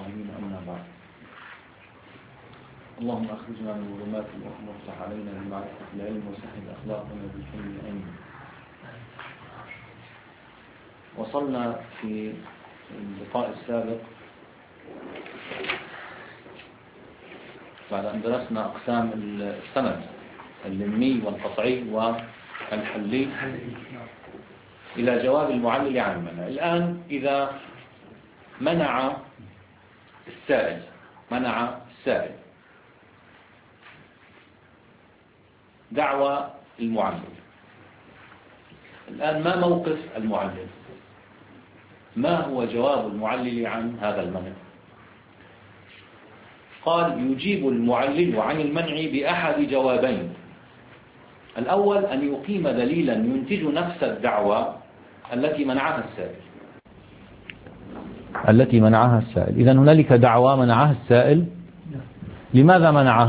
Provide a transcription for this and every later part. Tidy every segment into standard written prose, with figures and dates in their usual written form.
الظالمين، أما بعد. اللهم أخرجنا من ظلمات الوهم وافتح علينا بمعرفة العلم وسهل أخلاقنا بالحلم العلم. وصلنا في اللقاء السابق بعد أن درسنا أقسام السند اللمي والقطعي والحلي إلى جواب المعلل عن المنع. الآن إذا منع السائل دعوى المعلل، الآن ما موقف المعلل؟ ما هو جواب المعلل عن هذا المنع؟ قال: يجيب المعلل عن المنع بأحد جوابين. الأول أن يقيم دليلا ينتج نفس الدعوى التي منعها السائل. إذن هنالك دعوى منعها السائل. لماذا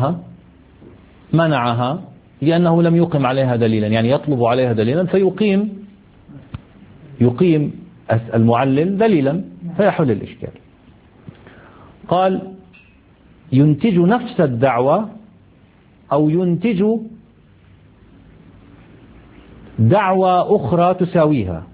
منعها لأنه لم يقم عليها دليلا، يعني يطلب عليها دليلا يقيم المعلل دليلا فيحل الإشكال. قال: ينتج نفس الدعوة أو ينتج دعوة أخرى تساويها،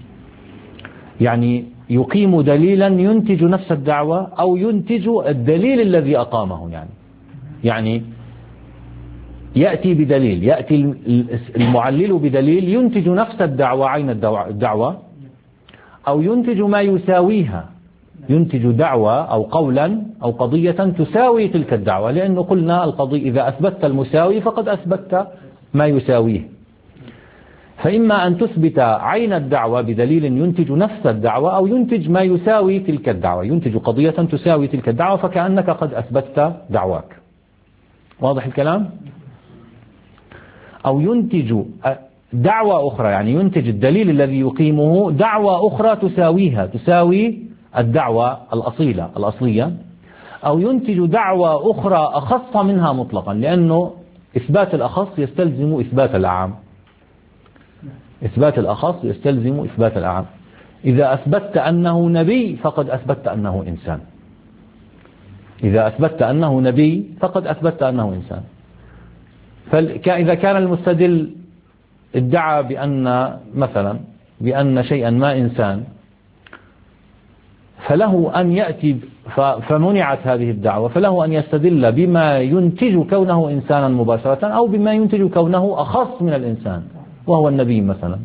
يعني يقيم دليلا ينتج نفس الدعوة أو ينتج الدليل الذي أقامه. يعني يأتي بدليل، يأتي المعلل بدليل ينتج نفس الدعوة عين الدعوة، أو ينتج ما يساويها، ينتج دعوة أو قولا أو قضية تساوي تلك الدعوة، لأنه قلنا القضية إذا أثبتت المساوي فقد أثبتت ما يساويه. فإما أن تثبت عين الدعوة بدليل ينتج نفس الدعوة، أو ينتج ما يساوي تلك الدعوة، ينتج قضية تساوي تلك الدعوة، فكأنك قد أثبتت دعواك. واضح الكلام؟ أو ينتج دعوة أخرى، يعني ينتج الدليل الذي يقيمه دعوة أخرى تساوي الدعوة الأصلية، أو ينتج دعوة أخرى أخص منها مطلقا، لأنه إثبات الأخص يستلزم إثبات الأعم. إثبات الأخص يستلزم إثبات الأعم. إذا أثبتت أنه نبي فقد أثبتت أنه إنسان. إذا أثبتت أنه نبي فقد أثبتت أنه إنسان. فإذا كان المستدل ادعى بأن شيئا ما إنسان، فله أن يأتي فمنعت هذه الدعوة، فله أن يستدل بما ينتج كونه إنسانا مباشرة، أو بما ينتج كونه أخص من الإنسان وهو النبي مثلا،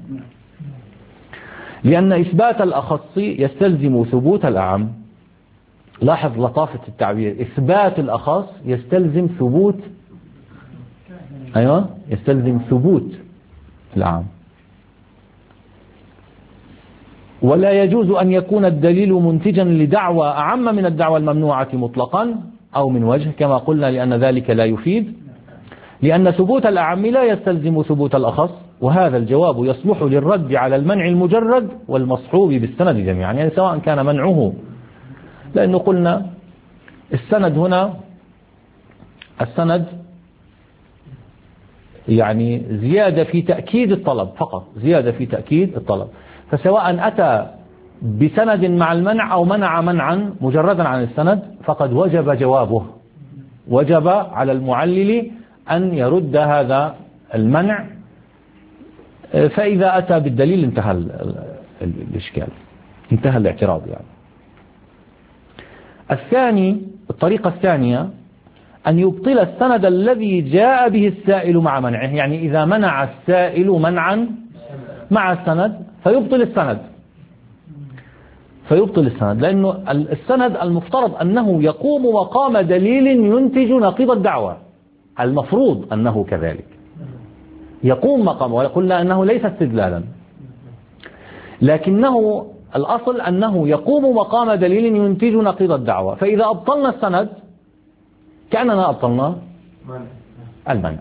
لأن إثبات الأخص يستلزم ثبوت الأعم. لاحظ لطافة التعبير، إثبات الأخص يستلزم ثبوت الأعم. ولا يجوز أن يكون الدليل منتجا لدعوى أعم من الدعوى الممنوعة مطلقا أو من وجه، كما قلنا، لأن ذلك لا يفيد، لأن ثبوت الأعم لا يستلزم ثبوت الأخص. وهذا الجواب يصلح للرد على المنع المجرد والمصحوب بالسند جميعا، يعني سواء كان منعه، لأنه قلنا السند يعني زيادة في تأكيد الطلب فقط، زيادة في تأكيد الطلب. فسواء أتى بسند مع المنع أو منع منعا مجردا عن السند فقد وجب جوابه، وجب على المعلل أن يرد هذا المنع. فإذا أتى بالدليل انتهى الإشكال، انتهى الاعتراض. الطريقة الثانية أن يبطل السند الذي جاء به السائل مع منعه، يعني إذا منع السائل منعا مع السند فيبطل السند، لأنه السند المفترض أنه يقوم مقام دليل ينتج نقيض الدعوة، المفروض أنه كذلك يقوم مقام، وقلنا أنه ليس استدلالا، لكنه الأصل أنه يقوم مقام دليل ينتج نقيض الدعوة. فإذا أبطلنا السند كأننا أبطلنا المنع،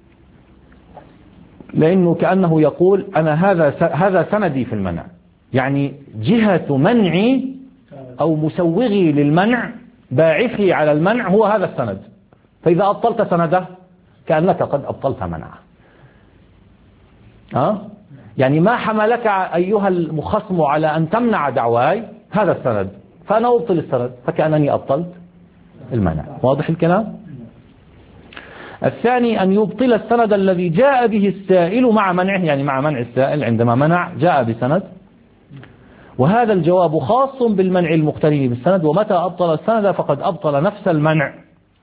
لأنه كأنه يقول أنا هذا سندي في المنع، يعني جهة منعي أو مسوغي للمنع، باعثي على المنع هو هذا السند. فإذا أبطلت سنده كأنك قد أبطلت منعه. يعني ما حملك أيها المخصم على أن تمنع دعواي؟ هذا السند، فأنا أبطل السند، فكأنني أبطلت المنع. واضح الكلام؟ الثاني أن يبطل السند الذي جاء به السائل مع منعه، يعني مع منع السائل عندما منع جاء بسند، وهذا الجواب خاص بالمنع المقترن بالسند. ومتى أبطل السند فقد أبطل نفس المنع،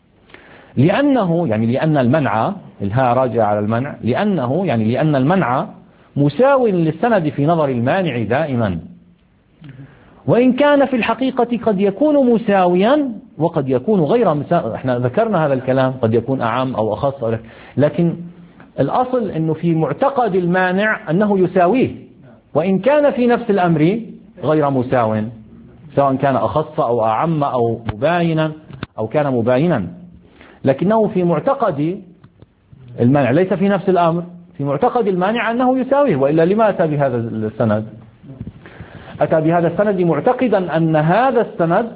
لأن المنع، الهاء راجع على المنع، لأن المنع مساو للسند في نظر المانع دائما، وإن كان في الحقيقة قد يكون مساويا وقد يكون غير مساوي. احنا ذكرنا هذا الكلام، قد يكون أعم أو أخص، لكن الأصل أنه في معتقد المانع أنه يساويه، وإن كان في نفس الأمر غير مساو، سواء كان أخص أو أعم أو مباينا أو كان مباينا، لكنه في معتقد المانع ليس في نفس الأمر، في معتقد المانع أنه يساويه. وإلا لما أتى بهذا السند؟ أتى بهذا السند معتقدا أن هذا السند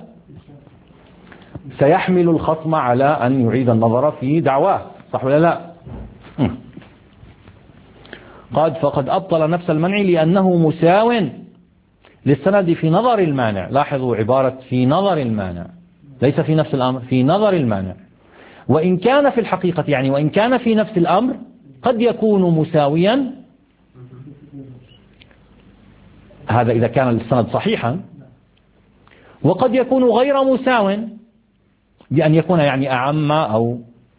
سيحمل الخصم على أن يعيد النظر في دعواه، صح ولا لا؟ فقد أبطل نفس المنع لأنه مساو للسند في نظر المانع. لاحظوا عبارة في نظر المانع، ليس في نفس الأمر، في نظر المانع. وإن كان في الحقيقة، يعني وإن كان في نفس الأمر قد يكون مساويا، هذا إذا كان السند صحيحا، وقد يكون غير مساو، بأن يكون يعني أعم أو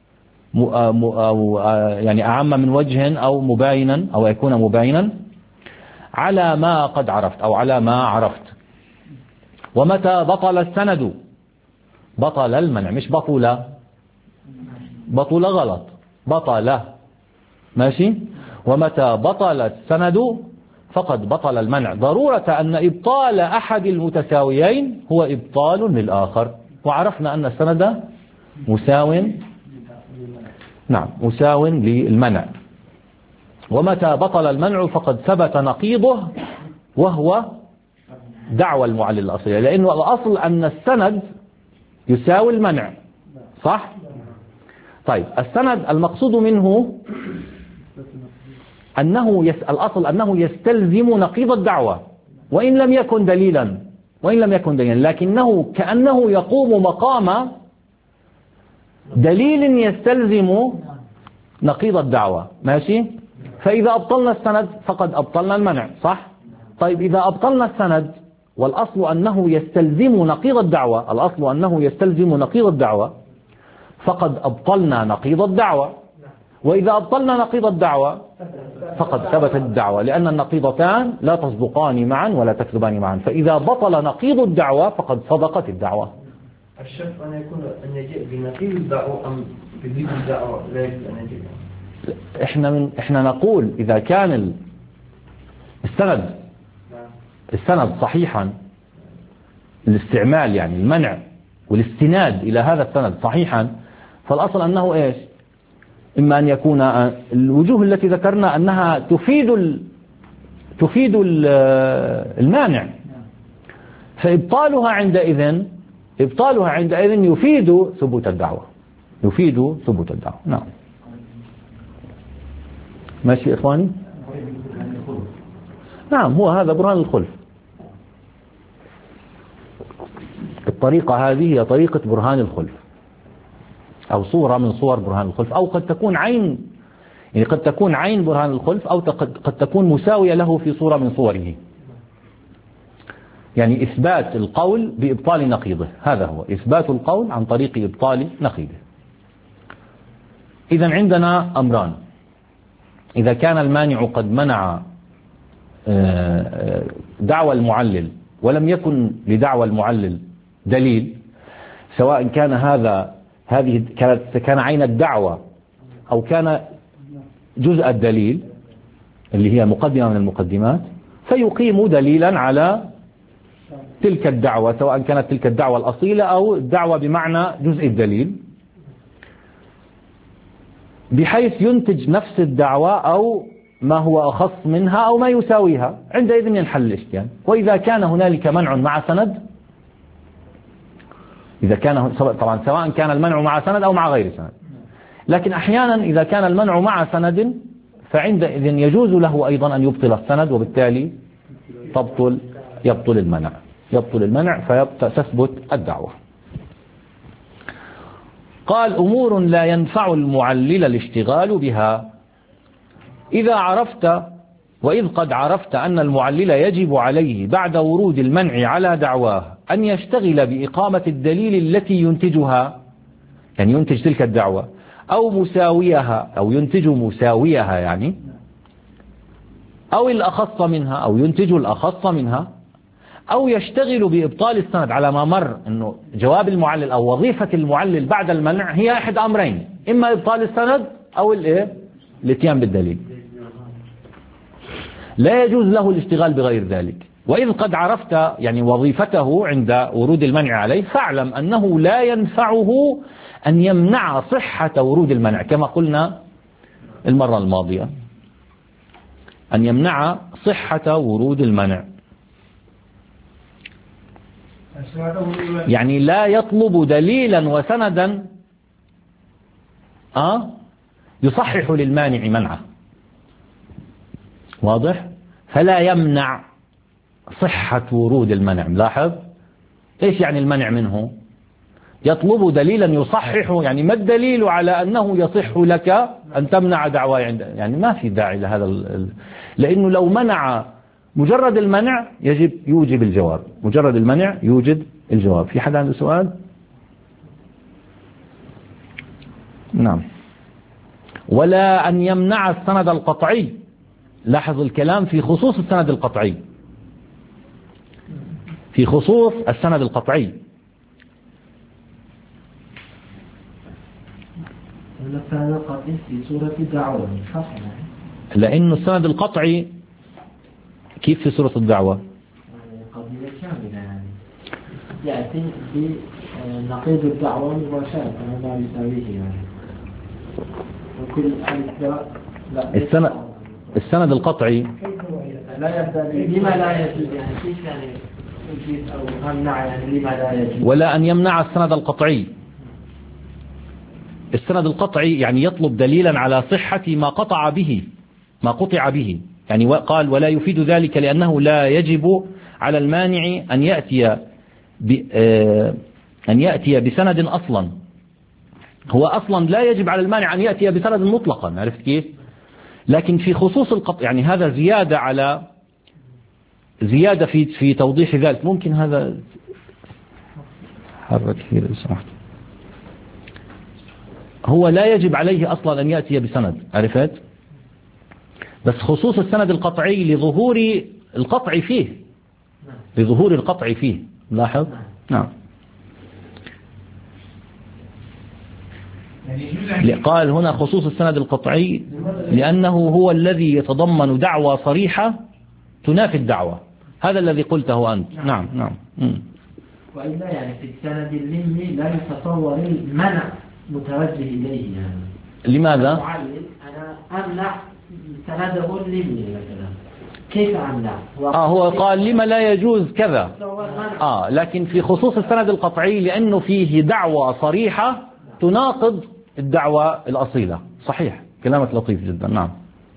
يعني أعم من وجه أو مباينا، أو يكون مباينا على ما قد عرفت أو على ما عرفت. ومتى بطل السند بطل المنع، مش بطل غلط، بطل، ماشي. ومتى بطل السند فقد بطل المنع، ضرورة أن إبطال أحد المتساويين هو إبطال للآخر. وعرفنا أن السند مساو للمنع. ومتى بطل المنع فقد ثبت نقيضه، وهو دعوى المعلل الأصلية، لأنه الأصل أن السند يساوي المنع، صح؟ طيب السند المقصود منه الأصل أنه يستلزم نقيض الدعوة وإن لم يكن دليلا، لكنه كأنه يقوم مقام دليل يستلزم نقيض الدعوة، ماشي. فإذا أبطلنا السند فقد أبطلنا المنع، صح؟ طيب إذا أبطلنا السند والأصل أنه يستلزم نقيض الدعوة، فقد أبطلنا نقيض الدعوة. وإذا أبطلنا نقيض الدعوة فقد ثبتت الدعوة، لأن النقيضتان لا تصدقان معا ولا تكذبان معا. فإذا بطل نقيض الدعوة فقد صدقت الدعوة. الشرط أن يكون أن يجيء بنقيض الدعوة أم بضد الدعوة، لا يجب أن يجيء. احنا نقول إذا كان السند صحيحا، الاستعمال يعني المنع والاستناد إلى هذا السند صحيحا، فالأصل أنه إيش؟ إما أن يكون الوجوه التي ذكرنا أنها تفيد المانع، فإبطالها عندئذ يفيد ثبوت الدعوة. نعم، ماشي إخواني؟ نعم، هو هذا برهان الخلف. الطريقة هذه هي طريقة برهان الخلف، أو صورة من صور برهان الخلف، أو قد تكون عين، يعني قد تكون عين برهان الخلف، أو قد تكون مساوية له في صورة من صوره. يعني إثبات القول بإبطال نقيضه، هذا هو إثبات القول عن طريق إبطال نقيضه. إذن عندنا أمران: إذا كان المانع قد منع دعوى المعلل ولم يكن لدعوى المعلل دليل، سواء كان هذه كان عين الدعوة أو كان جزء الدليل اللي هي مقدمة من المقدمات، فيقيم دليلا على تلك الدعوة، سواء كانت تلك الدعوة الأصيلة أو الدعوة بمعنى جزء الدليل، بحيث ينتج نفس الدعوة أو ما هو أخص منها أو ما يساويها. عندئذ ينحل الإشكال. وإذا كان هنالك منع مع سند، طبعا سواء كان المنع مع سند أو مع غير سند، لكن أحيانا إذا كان المنع مع سند فعندئذ يجوز له أيضا أن يبطل السند، وبالتالي يبطل المنع. يبطل المنع فتثبت الدعوة. قال أمور لا ينفع المعلل الاشتغال بها إذا عرفت وإذ قد عرفت أن المعلل يجب عليه بعد ورود المنع على دعواه أن يشتغل بإقامة الدليل التي ينتجها، يعني ينتج تلك الدعوة، أو مساويها أو ينتج مساويها يعني، أو الأخص منها أو ينتج الأخص منها، أو يشتغل بإبطال السند. على ما مر أنه جواب المعلل أو وظيفة المعلل بعد المنع هي أحد أمرين، إما إبطال السند أو الاتيان بالدليل، لا يجوز له الاشتغال بغير ذلك. وإذ قد عرفت يعني وظيفته عند ورود المنع عليه، فاعلم أنه لا ينفعه أن يمنع صحة ورود المنع، كما قلنا المرة الماضية، أن يمنع صحة ورود المنع، يعني لا يطلب دليلا وسندا يصحح للمانع منعه، واضح؟ فلا يمنع صحة ورود المنع. لاحظ إيش يعني المنع منه؟ يطلب دليلا يصحح، يعني ما الدليل على أنه يصح لك أن تمنع دعوى يعني ما في داعي لهذا لأنه لو منع مجرد المنع يوجب الجواب، مجرد المنع يوجد الجواب. في حد عنده سؤال؟ نعم. ولا أن يمنع السند القطعي. لاحظ الكلام في خصوص السند القطعي، في خصوص السند القطعي. السند القطعي في صورة الدعوة، لأنه السند القطعي كيف في صورة الدعوة؟ قضية كاملة يعني يأتي بنقيض الدعوة مباشرة ما يساويه يعني، وكل السند القطعي لا يبدأ لما لا يجوز، يعني كيف يعني يجيز أو يمنع، يعني لما لا يجوز. ولا أن يمنع السند القطعي. السند القطعي يعني يطلب دليلا على صحة ما قطع به، يعني قال ولا يفيد ذلك لأنه لا يجب على المانع أن يأتي بسند أصلا. هو أصلا لا يجب على المانع أن يأتي بسند مطلقا، عرفت كيف؟ لكن في خصوص القطع يعني هذا زيادة في توضيح ذلك. ممكن هذا حرك كثير لو سمحت. هو لا يجب عليه أصلا أن يأتي بسند، عرفت؟ بس خصوص السند القطعي لظهور القطع فيه، لاحظ؟ نعم. قال هنا خصوص السند القطعي لأنه هو الذي يتضمن دعوى صريحة تنافي الدعوة، هذا الذي قلته أنت. نعم. وإلا يعني في السند اللمي لا يتصور المنع متوجه إليه يعني. لماذا؟ أنا أمنع سنده اللمي مثلا، كيف أمنع؟ هو قال لما لا يجوز كذا. لكن في خصوص السند القطعي لأنه فيه دعوى صريحة تناقض الدعوة الأصيلة. صحيح، كلامك لطيف جدا. نعم.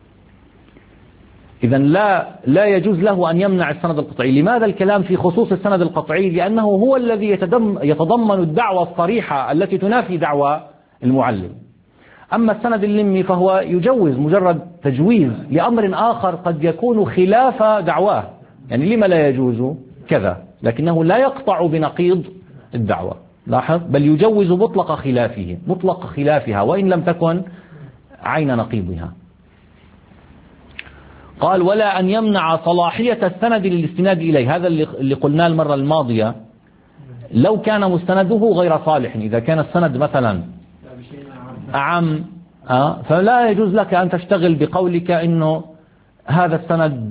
إذن لا يجوز له أن يمنع السند القطعي. لماذا الكلام في خصوص السند القطعي؟ لأنه هو الذي يتضمن الدعوة الصريحة التي تنافي دعوة المعلم. أما السند اللمي فهو يجوز، مجرد تجويز لأمر آخر قد يكون خلاف دعواه، يعني لما لا يجوز كذا، لكنه لا يقطع بنقيض الدعوة. لاحظ، بل يجوز مطلق خلافها وإن لم تكن عين نقيضها. قال ولا أن يمنع صلاحية السند للاستناد إليه. هذا اللي قلناه المرة الماضية، لو كان مستنده غير صالح، إذا كان السند مثلا أعم فلا يجوز لك أن تشتغل بقولك إنه هذا السند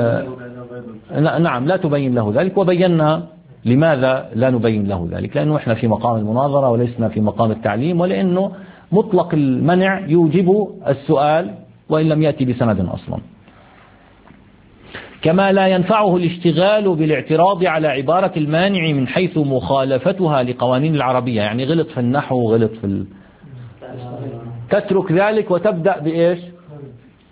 نعم لا تبين له ذلك. وبينا لماذا لا نبين له ذلك، لأنه إحنا في مقام المناظرة ولسنا في مقام التعليم، ولأنه مطلق المنع يوجب السؤال وإن لم يأتي بسند أصلا. كما لا ينفعه الاشتغال بالاعتراض على عبارة المانع من حيث مخالفتها لقوانين العربية، يعني غلط في النحو، غلط في تترك ذلك وتبدأ بإيش؟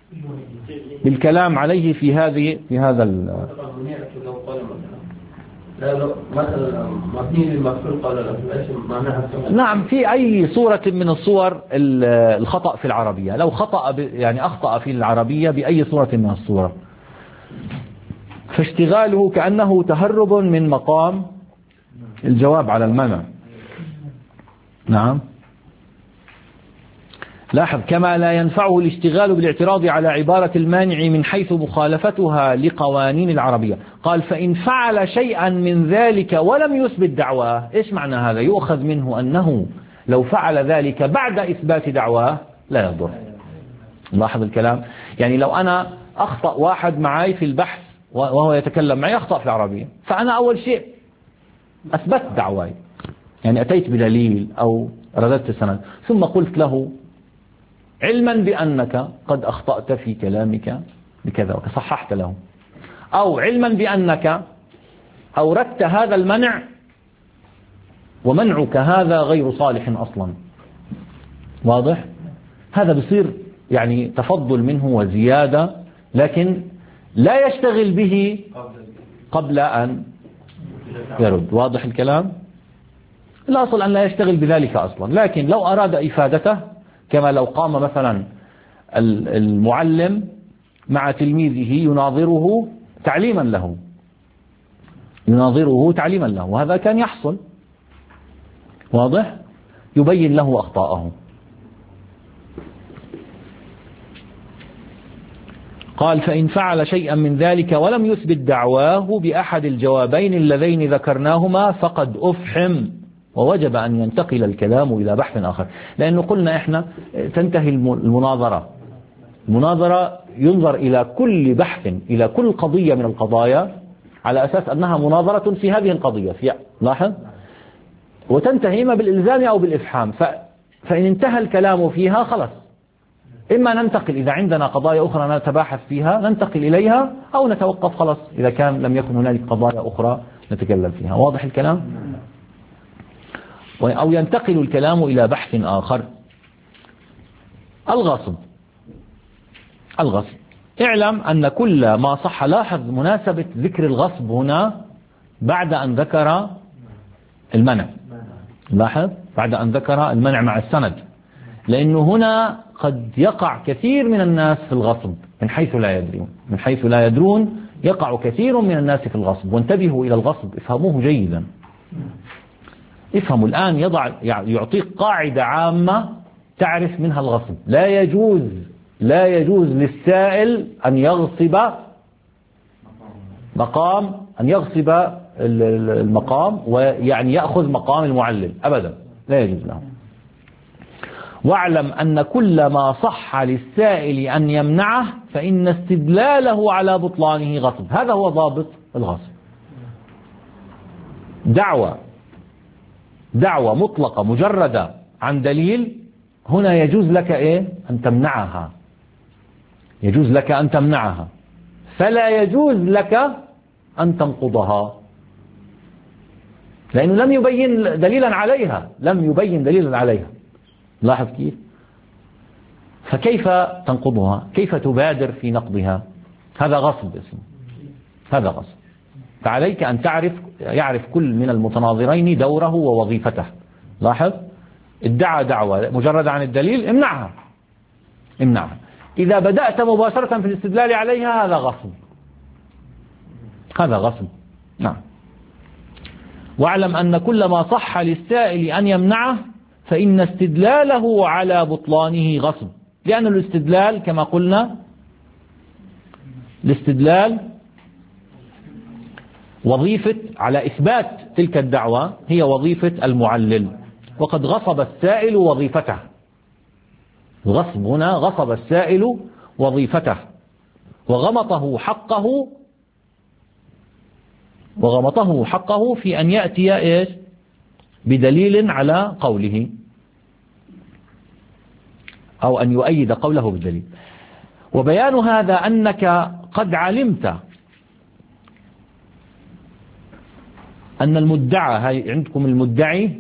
بالكلام عليه في هذا لا مثلا مبني للمفعول قال ايش معناها؟ نعم، في أي صورة من الصور الخطأ في العربية، لو خطأ يعني أخطأ في العربية بأي صورة من الصورة، فاشتغاله كأنه تهرب من مقام الجواب على المنع. نعم، لاحظ كما لا ينفعه الاشتغال بالاعتراض على عبارة المانع من حيث مخالفتها لقوانين العربية. قال فإن فعل شيئا من ذلك ولم يثبت دعواه. إيش معنى هذا؟ يؤخذ منه أنه لو فعل ذلك بعد إثبات دعواه لا يضر. لاحظ الكلام، يعني لو أنا أخطأ واحد معي في البحث وهو يتكلم معي أخطأ في العربية، فأنا أول شيء أثبت دعواي، يعني أتيت بدليل أو رددت السند، ثم قلت له علما بأنك قد أخطأت في كلامك بكذا وصححت له، أو علما بأنك أوردت هذا المنع ومنعك هذا غير صالح أصلا. واضح؟ هذا بصير يعني تفضل منه وزيادة، لكن لا يشتغل به قبل أن يرد. واضح الكلام؟ الأصل أن لا يشتغل بذلك أصلا، لكن لو أراد إفادته، كما لو قام مثلا المعلم مع تلميذه يناظره تعليما له، وهذا كان يحصل. واضح؟ يبين له أخطاءه. قال فإن فعل شيئا من ذلك ولم يثبت دعواه بأحد الجوابين اللذين ذكرناهما فقد أفحم، ووجب أن ينتقل الكلام إلى بحث آخر. لأنه قلنا إحنا تنتهي المناظرة ينظر إلى كل بحث، إلى كل قضية من القضايا على أساس أنها مناظرة في هذه القضية. لاحظ، وتنتهي إما بالإلزام أو بالإفحام. فإن انتهى الكلام فيها خلص، إما ننتقل إذا عندنا قضايا أخرى نتباحث فيها ننتقل إليها، أو نتوقف خلص إذا كان لم يكن هنالك قضايا أخرى نتكلم فيها. واضح الكلام؟ أو ينتقل الكلام إلى بحث آخر. الغصب. اعلم أن كل ما صح، لاحظ مناسبة ذكر الغصب هنا بعد أن ذكر المنع. لاحظ بعد أن ذكر المنع مع السند، لأنه هنا قد يقع كثير من الناس في الغصب من حيث لا يدرون يقع كثير من الناس في الغصب. وانتبهوا إلى الغصب، افهموه جيدا. افهموا الآن، يعطيك قاعدة عامة تعرف منها الغصب. لا يجوز للسائل أن يغصب المقام ويعني يأخذ مقام المعلم أبدا، لا يجوز له. واعلم أن كل ما صح للسائل أن يمنعه فإن استدلاله على بطلانه غصب. هذا هو ضابط الغصب. دعوة مطلقة مجردة عن دليل، هنا يجوز لك أن تمنعها، فلا يجوز لك أن تنقضها، لأنه لم يبين دليلا عليها. لاحظ كيف؟ فكيف تنقضها؟ كيف تبادر في نقضها؟ هذا غصب اسمه، هذا غصب. فعليك أن يعرف كل من المتناظرين دوره ووظيفته. لاحظ، ادعى دعوة مجرد عن الدليل، امنعها. إذا بدأت مباشرة في الاستدلال عليها هذا غصب. نعم. واعلم أن كل ما صح للسائل أن يمنعه فإن استدلاله على بطلانه غصب، لأن الاستدلال كما قلنا وظيفة على إثبات تلك الدعوة هي وظيفة المعلل، وقد غصب السائل وظيفته. الغصب هنا غصب السائل وظيفته وغمطه حقه في أن يأتي بدليل على قوله، أو أن يؤيد قوله بالدليل. وبيان هذا أنك قد علمت أن المدعى، عندكم المدعي،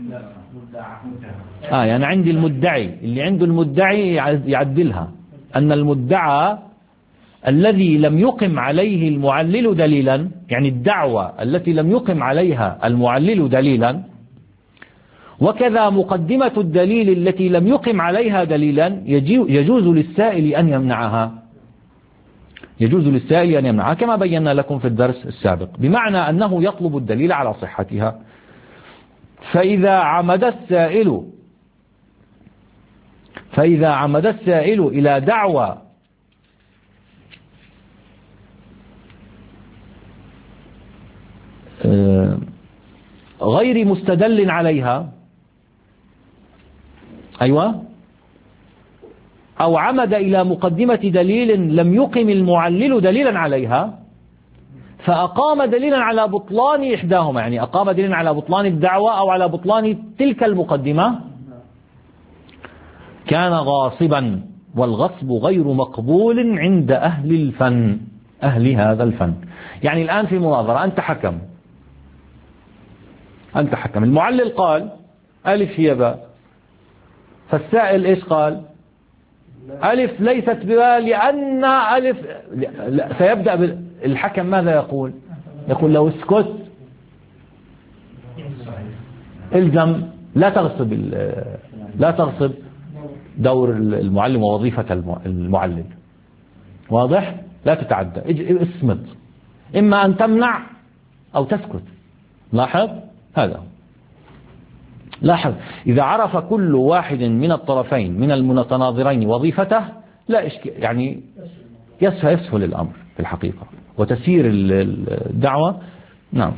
يعني عندي المدعي، اللي عنده المدعي يعدلها، أن المدعى الذي لم يقم عليه المعلل دليلا، يعني الدعوة التي لم يقم عليها المعلل دليلا، وكذا مقدمة الدليل التي لم يقم عليها دليلا يجوز للسائل أن يمنعها. يجوز للسائل أن يمنعها كما بينا لكم في الدرس السابق، بمعنى أنه يطلب الدليل على صحتها. فإذا عمد السائل إلى دعوى غير مستدل عليها، أيوة، أو عمد إلى مقدمة دليل لم يقم المعلل دليلا عليها، فأقام دليلا على بطلان إحداهما، يعني أقام دليلا على بطلان الدعوة أو على بطلان تلك المقدمة، كان غاصبا، والغصب غير مقبول عند أهل الفن، أهل هذا الفن. يعني الآن في مناظرة، أنت حكم، المعلل قال ألف هي باء، فالسائل إيش قال؟ ألف ليست بباء لأن ألف، سيبدأ الحكم ماذا يقول؟ يقول له اسكت، الزم، لا تغصب دور المعلم ووظيفة المعلل، واضح؟ لا تتعدى، اصمت، إما أن تمنع أو تسكت. لاحظ هذا، لاحظ إذا عرف كل واحد من الطرفين من المتناظرين وظيفته لا إشكال، يعني يسهل الأمر في الحقيقة وتسير الدعوة. نعم.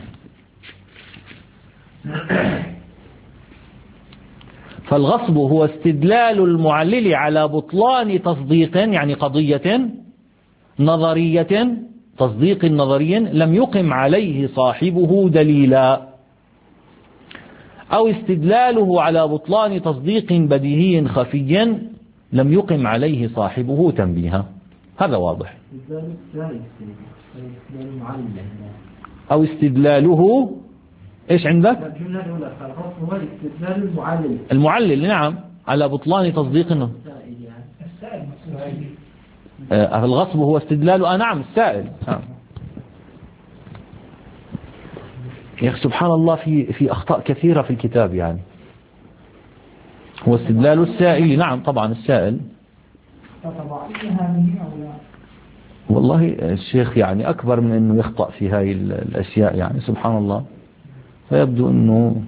فالغصب هو استدلال المعلل على بطلان تصديق، يعني قضية نظرية، تصديق نظري لم يقم عليه صاحبه دليلا، أو استدلاله على بطلان تصديق بديهي خفي لم يقم عليه صاحبه تنبيها. هذا واضح. أو استدلاله إيش عندك؟ هو استدلال المعلل، نعم، على بطلان تصديق الغصب هو استدلال نعم السائل. يا أخي سبحان الله، في أخطاء كثيرة في الكتاب، يعني هو استدلال السائل، نعم طبعا السائل. والله الشيخ يعني أكبر من أنه يخطأ في هاي الأشياء، يعني سبحان الله. فيبدو أنه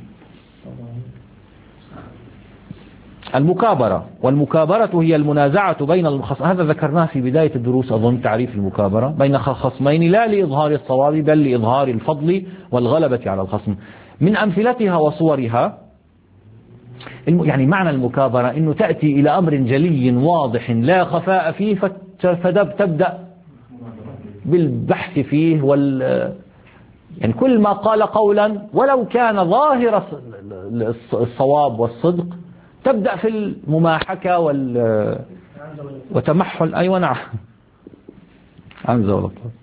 المكابرة، والمكابرة هي المنازعة بين الخصمين، هذا ذكرناه في بداية الدروس أظن، تعريف المكابرة بين خصمين لا لإظهار الصواب بل لإظهار الفضل والغلبة على الخصم. من أمثلتها وصورها، يعني معنى المكابرة أنه تأتي إلى أمر جلي واضح لا خفاء فيه، فتبدأ بالبحث فيه يعني كل ما قال قولا ولو كان ظاهر الصواب والصدق تبدأ في المماحكة وتمحل. أيوة نعم، عنزة ولطف.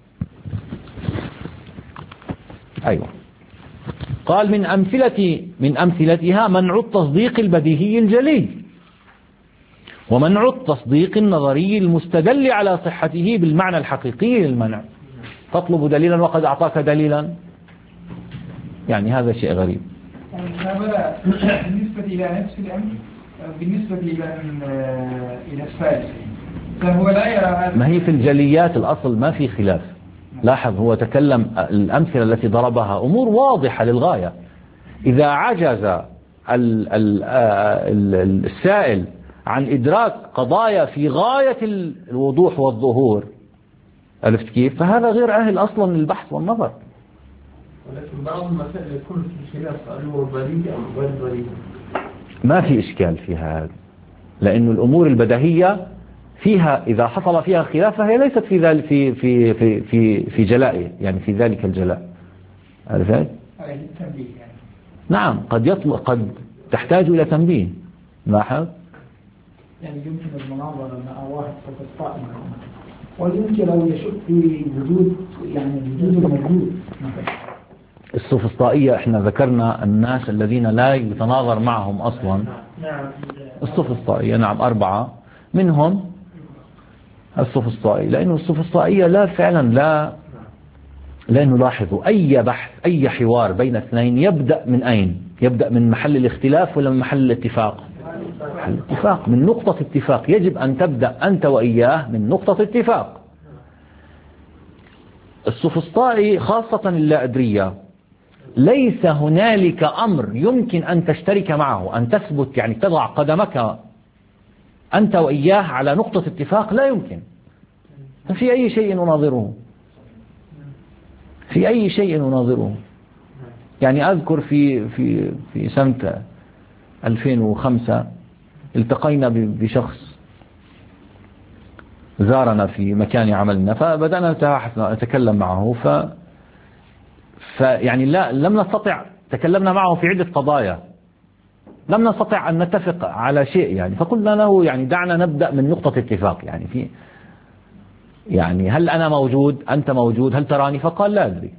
أيوة، قال من أمثلتها منع التصديق البديهي الجلي، ومنع التصديق النظري المستدل على صحته بالمعنى الحقيقي للمنع. تطلب دليلا وقد أعطاك دليلا، يعني هذا شيء غريب. بالنسبة إلى نفس الأمر، بالنسبة إلى السائل، فهو لا يرى، ما هي في الجليات الأصل ما في خلاف. لاحظ هو تكلم الأمثلة التي ضربها أمور واضحة للغاية. إذا عجز السائل عن إدراك قضايا في غاية الوضوح والظهور، عرفت كيف؟ فهذا غير أهل أصلا للبحث والنظر. ولكن بعض المسائل يكون في خلاف، هو بديهي أم غير بديهي؟ ما في إشكال فيها هذا، لأن الأمور البديهية فيها إذا حصل فيها خلاف فهي ليست في ذلك في جلائه، يعني في ذلك الجلاء. عرفت؟ نعم، قد تحتاج إلى تنبيه. لاحظ، يعني يمكن المناظرة مع واحد فقط قائم، ويمكن لو يشك في وجود، يعني وجود الموجود. السوفسطائية احنا ذكرنا الناس الذين لا يتناظر معهم أصلا. السوفسطائية نعم 4 منهم السوفسطائي، لأنه السوفسطائية لا فعلا لا نلاحظ أي بحث أي حوار بين اثنين يبدأ من أين؟ يبدأ من محل الاختلاف ولا من محل الاتفاق؟ محل الاتفاق، من نقطة اتفاق. يجب أن تبدأ أنت وإياه من نقطة اتفاق. السوفسطائي خاصة اللا أدرية ليس هنالك أمر يمكن أن تشترك معه، أن تثبت يعني تضع قدمك أنت وإياه على نقطة اتفاق، لا يمكن. في أي شيء نناظره، في أي شيء نناظره. يعني أذكر في سنة 2005 التقينا بشخص زارنا في مكان عملنا، فبدأنا نتكلم معه يعني لم نستطع، تكلمنا معه في عدة قضايا لم نستطع أن نتفق على شيء يعني، فقلنا له يعني دعنا نبدأ من نقطة اتفاق، يعني هل أنا موجود، أنت موجود، هل تراني؟ فقال لا أدري.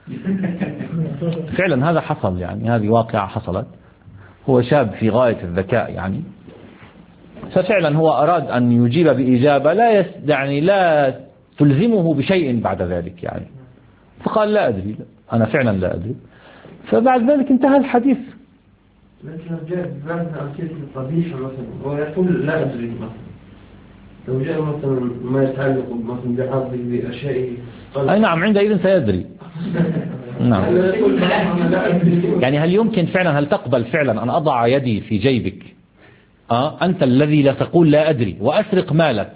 فعلا هذا حصل، يعني هذه واقعة حصلت. هو شاب في غاية الذكاء يعني، ففعلا هو أراد أن يجيب بإجابة لا تلزمه بشيء بعد ذلك يعني، فقال لا أدري، أنا فعلا لا أدري. فبعد ذلك انتهى الحديث. لكن جاء بعض أمثلة القبيحة مثلا ويقول لا أدري مثلا، لو جاء مثلا ما يتعلق مثلا بعرضه بأشياء أي نعم، عندئذ سيدري. نعم. يعني هل يمكن فعلا، هل تقبل فعلا أن أضع يدي في جيبك أنت الذي لا تقول لا أدري وأسرق مالك،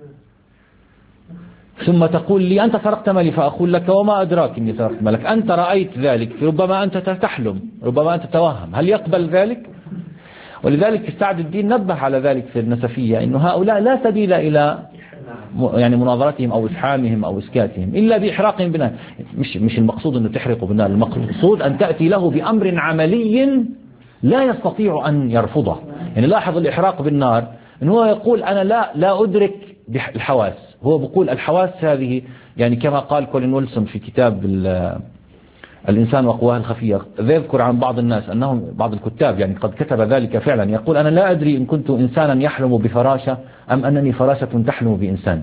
ثم تقول لي أنت سرقت مالي، فأقول لك وما أدراك إني سرقت مالك، أنت رأيت ذلك، ربما أنت تحلم، ربما أنت تتوهم، هل يقبل ذلك؟ ولذلك سعد الدين نبه على ذلك في النسفية، إنه هؤلاء لا سبيل إلى يعني مناظرتهم أو إسحامهم أو إسكاتهم إلا بإحراقهم بالنار. مش المقصود أنه تحرقوا بالنار، المقصود أن تأتي له بأمر عملي لا يستطيع أن يرفضه. يعني لاحظ الإحراق بالنار، أنه هو يقول أنا لا أدرك بالحواس، هو بيقول الحواس هذه يعني كما قال كولين ويلسون في كتاب الإنسان وقواه الخفية، يذكر عن بعض الناس أنهم بعض الكتاب يعني قد كتب ذلك فعلا، يقول أنا لا أدري إن كنت إنسانا يحلم بفراشة أم أنني فراشة تحلم بإنسان.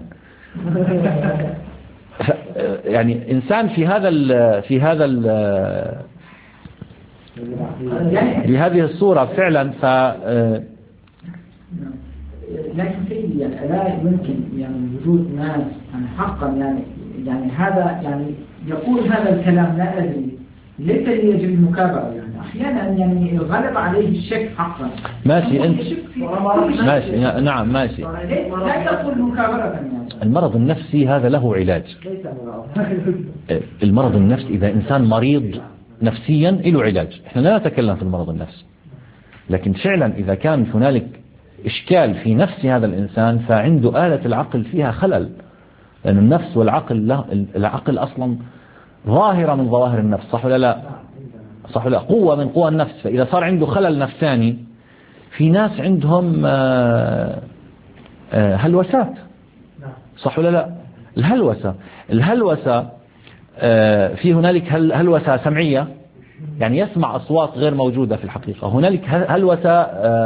يعني إنسان بهذه الصورة فعلا. لكن سيدي يعني لا يمكن يعني وجود ناس يعني حقا يعني هذا يعني يقول هذا الكلام لا أدري، ليس يجب المكابرة يعني أحيانا يعني غلب عليه الشك حقا. ماشي أنت ماشي، نعم ماشي. لا يقول مكابرة يعني. المرض النفسي هذا له علاج. المرض النفسي إذا إنسان مريض نفسيا له علاج، احنا لا نتكلم في المرض النفسي، لكن فعلا إذا كان هنالك إشكال في نفس هذا الإنسان فعنده آلة العقل فيها خلل، لأن النفس والعقل العقل أصلا ظاهرة من ظواهر النفس، صح ولا لا؟ صح ولا لا؟ قوة من قوى النفس. فإذا صار عنده خلل نفساني، في ناس عندهم هلوسات، صح ولا لا؟ الهلوسة في هنالك هلوسة سمعية، يعني يسمع أصوات غير موجودة في الحقيقة. هنالك هلوسة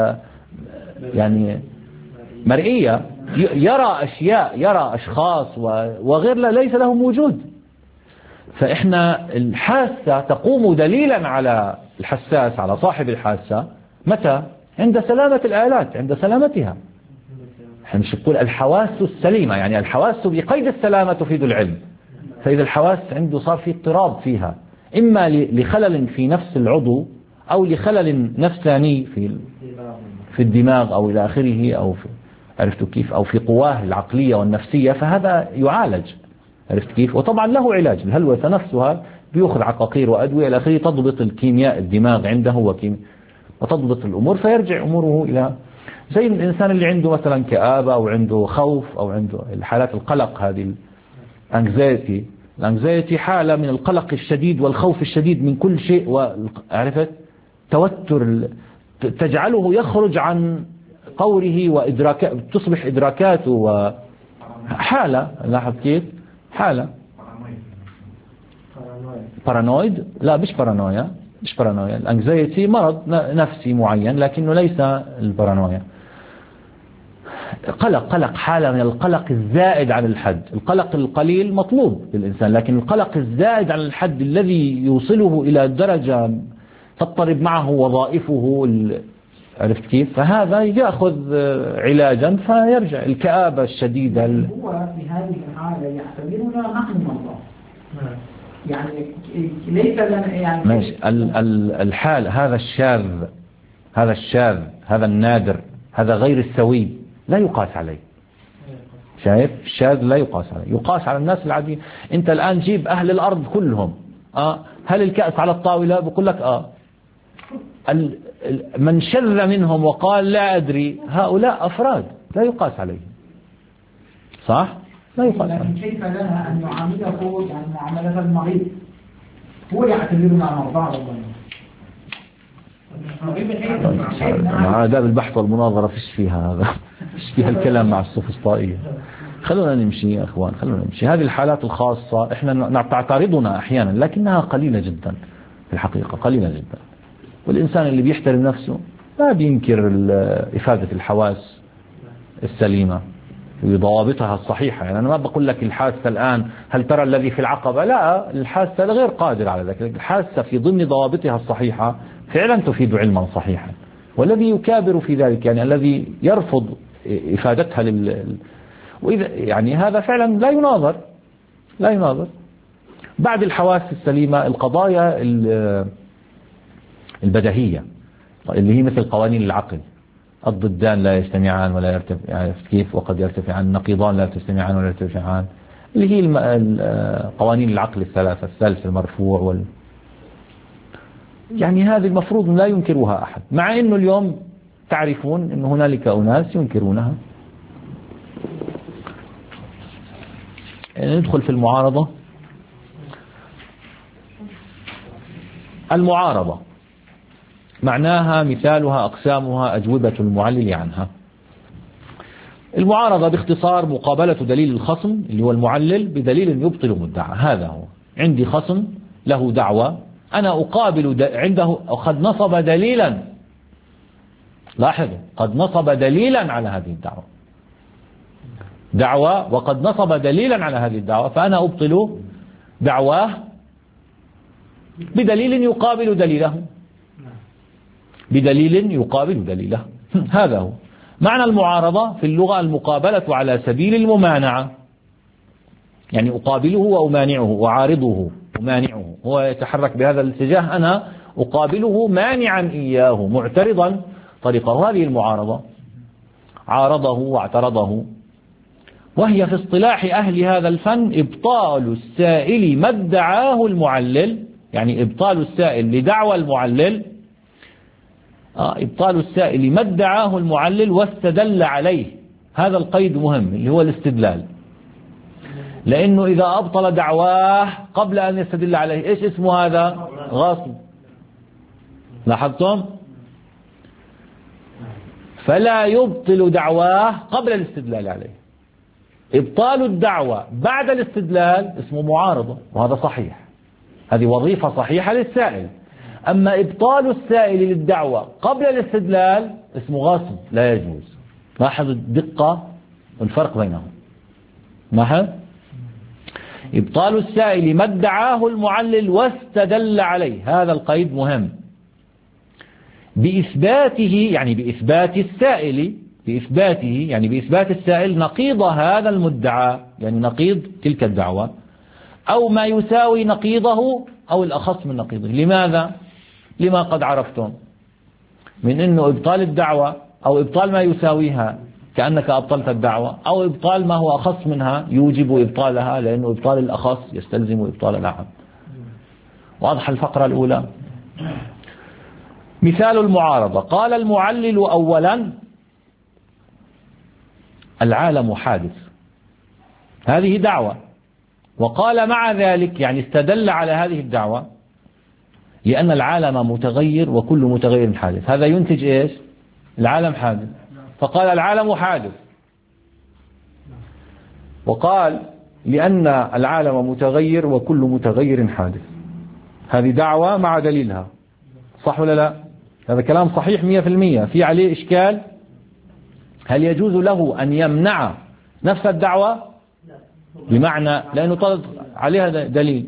يعني مرئية، يرى أشياء، يرى أشخاص وغير ليس لهم وجود. فإحنا الحاسة تقوم دليلا على الحساس، على صاحب الحاسة، متى؟ عند سلامة الآلات، عند سلامتها. احنا مش نقول الحواس السليمة، يعني الحواس بقيد السلامة تفيد العلم. فإذا الحواس عنده صار في اضطراب فيها، إما لخلل في نفس العضو أو لخلل نفساني في الدماغ أو إلى آخره، أو عرفتوا كيف، أو في قواه العقلية والنفسية، فهذا يعالج، عرفت كيف. وطبعا له علاج. الهلوسة نفسها بيأخذ عقاقير وأدوية إلى آخره تضبط الكيمياء الدماغ عنده وتضبط الأمور، فيرجع أموره إلى زي الإنسان اللي عنده مثلا كآبة أو عنده خوف أو عنده الحالات القلق، هذه الانكزايتي حالة من القلق الشديد والخوف الشديد من كل شيء، وعرفت توتر تجعله يخرج عن طوره وإدراكات، تصبح إدراكاته وحالة، لاحظ كيف حالة بارانويد. لا مش بارانويا، الانكزايتي مرض نفسي معين لكنه ليس البارانويا. قلق حالة من القلق الزائد عن الحد. القلق القليل مطلوب للإنسان، لكن القلق الزائد عن الحد الذي يوصله إلى درجة تضطرب معه وظائفه، عرفت كيف؟ فهذا يأخذ علاجا فيرجع. الكآبة الشديدة هو في هذه الحالة يعتبرنا نحن مرضى، يعني ليس لنا يعني ماشي. الحال هذا الشاذ هذا النادر هذا غير السوي لا يقاس عليه. شايف؟ الشاذ لا يقاس عليه، يقاس على الناس العاديين. انت الآن جيب أهل الأرض كلهم، هل الكأس على الطاولة؟ بقول لك من شذ منهم وقال لا أدري، هؤلاء أفراد لا يقاس عليهم، صح؟ لا يقاس عليهم. لكن كيف لنا أن نعامله يعني معاملة المريض؟ هو يعتبرنا مرضى آداب البحث والمناظرة فيش فيها هذا، فيش فيها الكلام مع السوفسطائية. خلونا نمشي يا أخوان، خلونا نمشي. هذه الحالات الخاصة إحنا تعترضنا أحيانا، لكنها قليلة جدا في الحقيقة، قليلة جدا. والإنسان اللي بيحترم نفسه لا بينكر إفادة الحواس السليمة وضوابطها الصحيحة. يعني أنا ما بقول لك الحاسة الآن هل ترى الذي في العقبة، لا، الحاسة غير قادر على ذلك. الحاسة في ضمن ضوابطها الصحيحة فعلا تفيد علما صحيحا، والذي يكابر في ذلك يعني الذي يرفض إفادتها وإذا يعني هذا فعلا لا يناظر. بعد الحواس السليمة القضايا البديهية اللي هي مثل قوانين العقل، الضدان لا يجتمعان ولا يرتفعان، كيف؟ وقد يرتفعان، النقيضان لا تجتمعان ولا يرتفعان، اللي هي قوانين العقل الثلاثة، الثالث المرفوع يعني هذه المفروض لا ينكرها أحد، مع أنه اليوم تعرفون أن هنالك أناس ينكرونها. يعني ندخل في المعارضة. المعارضة معناها، مثالها، أقسامها، أجوبة المعلل عنها. المعارضة باختصار مقابلة دليل الخصم اللي هو المعلل بدليل يبطل مدعى. هذا هو. عندي خصم له دعوة، أنا أقابل عنده، قد نصب دليلا، لاحظوا، قد نصب دليلا على هذه دعوة وقد نصب دليلا على هذه الدعوة، فأنا أبطل دعواه بدليل يقابل دليله. هذا هو معنى المعارضة في اللغة، المقابلة على سبيل الممانعة، يعني أقابله وأمانعه، وعارضه ومانعه، هو يتحرك بهذا الاتجاه، أنا أقابله مانعا إياه، معترضا طريقه. هذه المعارضة، عارضه واعترضه. وهي في اصطلاح أهل هذا الفن إبطال السائل ما ادعاه المعلل، يعني إبطال السائل لدعوى المعلل، إبطال السائل ما ادعاه المعلل واستدل عليه. هذا القيد مهم اللي هو الاستدلال، لأنه إذا أبطل دعواه قبل أن يستدل عليه، إيش اسمه هذا؟ غاصب. لاحظتم؟ فلا يبطل دعواه قبل الاستدلال عليه. إبطال الدعوة بعد الاستدلال اسمه معارضة، وهذا صحيح، هذه وظيفة صحيحة للسائل. أما إبطال السائل للدعوة قبل الاستدلال اسمه غاصب، لا يجوز. لاحظ الدقة والفرق بينهم. لاحظ إبطال السائل ما ادعاه المعلل واستدل عليه، هذا القيد مهم. بإثباته يعني بإثبات السائل، يعني بإثبات السائل نقيض هذا المدعى، يعني نقيض تلك الدعوة، أو ما يساوي نقيضه أو الأخص من نقيضه. لماذا؟ لما قد عرفتم من أنه إبطال الدعوة أو إبطال ما يساويها كأنك أبطلت الدعوة، أو إبطال ما هو أخص منها يوجب إبطالها، لأنه إبطال الأخص يستلزم إبطال الأعم. واضح الفقرة الأولى. مثال المعارضة، قال المعلل أولا العالم حادث، هذه دعوة، وقال مع ذلك يعني استدل على هذه الدعوة لأن العالم متغير وكل متغير حادث، هذا ينتج إيش؟ العالم حادث، فقال العالم حادث، وقال لأن العالم متغير وكل متغير حادث، هذه دعوة مع دليلها، صح ولا لا؟ هذا كلام صحيح 100%، في عليه إشكال؟ هل يجوز له أن يمنع نفس الدعوة؟ بمعنى لأنه طلب عليها دليل.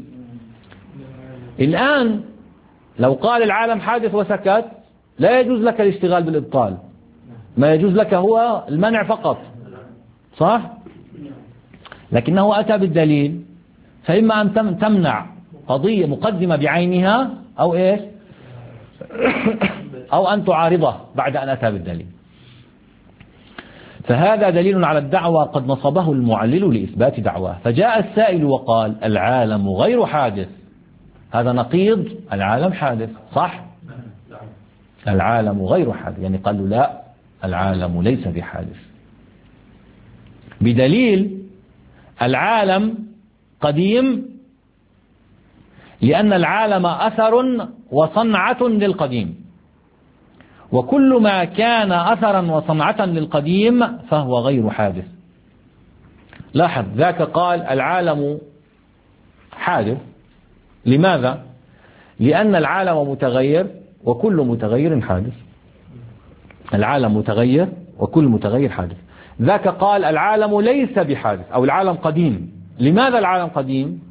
الآن لو قال العالم حادث وسكت لا يجوز لك الاشتغال بالإبطال، ما يجوز لك هو المنع فقط، صح؟ لكنه أتى بالدليل، فإما أن تمنع قضية مقدمة بعينها أو إيش أو أن تعارضه بعد أن أتى بالدليل. فهذا دليل على الدعوة قد نصبه المعلل لإثبات دعواه. فجاء السائل وقال العالم غير حادث، هذا نقيض العالم حادث، صح؟ العالم غير حادث، يعني قالوا لا، العالم ليس بحادث، بدليل العالم قديم لأن العالم أثر وصنعة للقديم، وكل ما كان أثرا وصنعة للقديم فهو غير حادث. لاحظ ذاك قال العالم حادث، لماذا؟ لأن العالم متغير وكل متغير حادث، العالم متغير وكل متغير حادث. ذاك قال العالم ليس بحادث أو العالم قديم، لماذا العالم قديم؟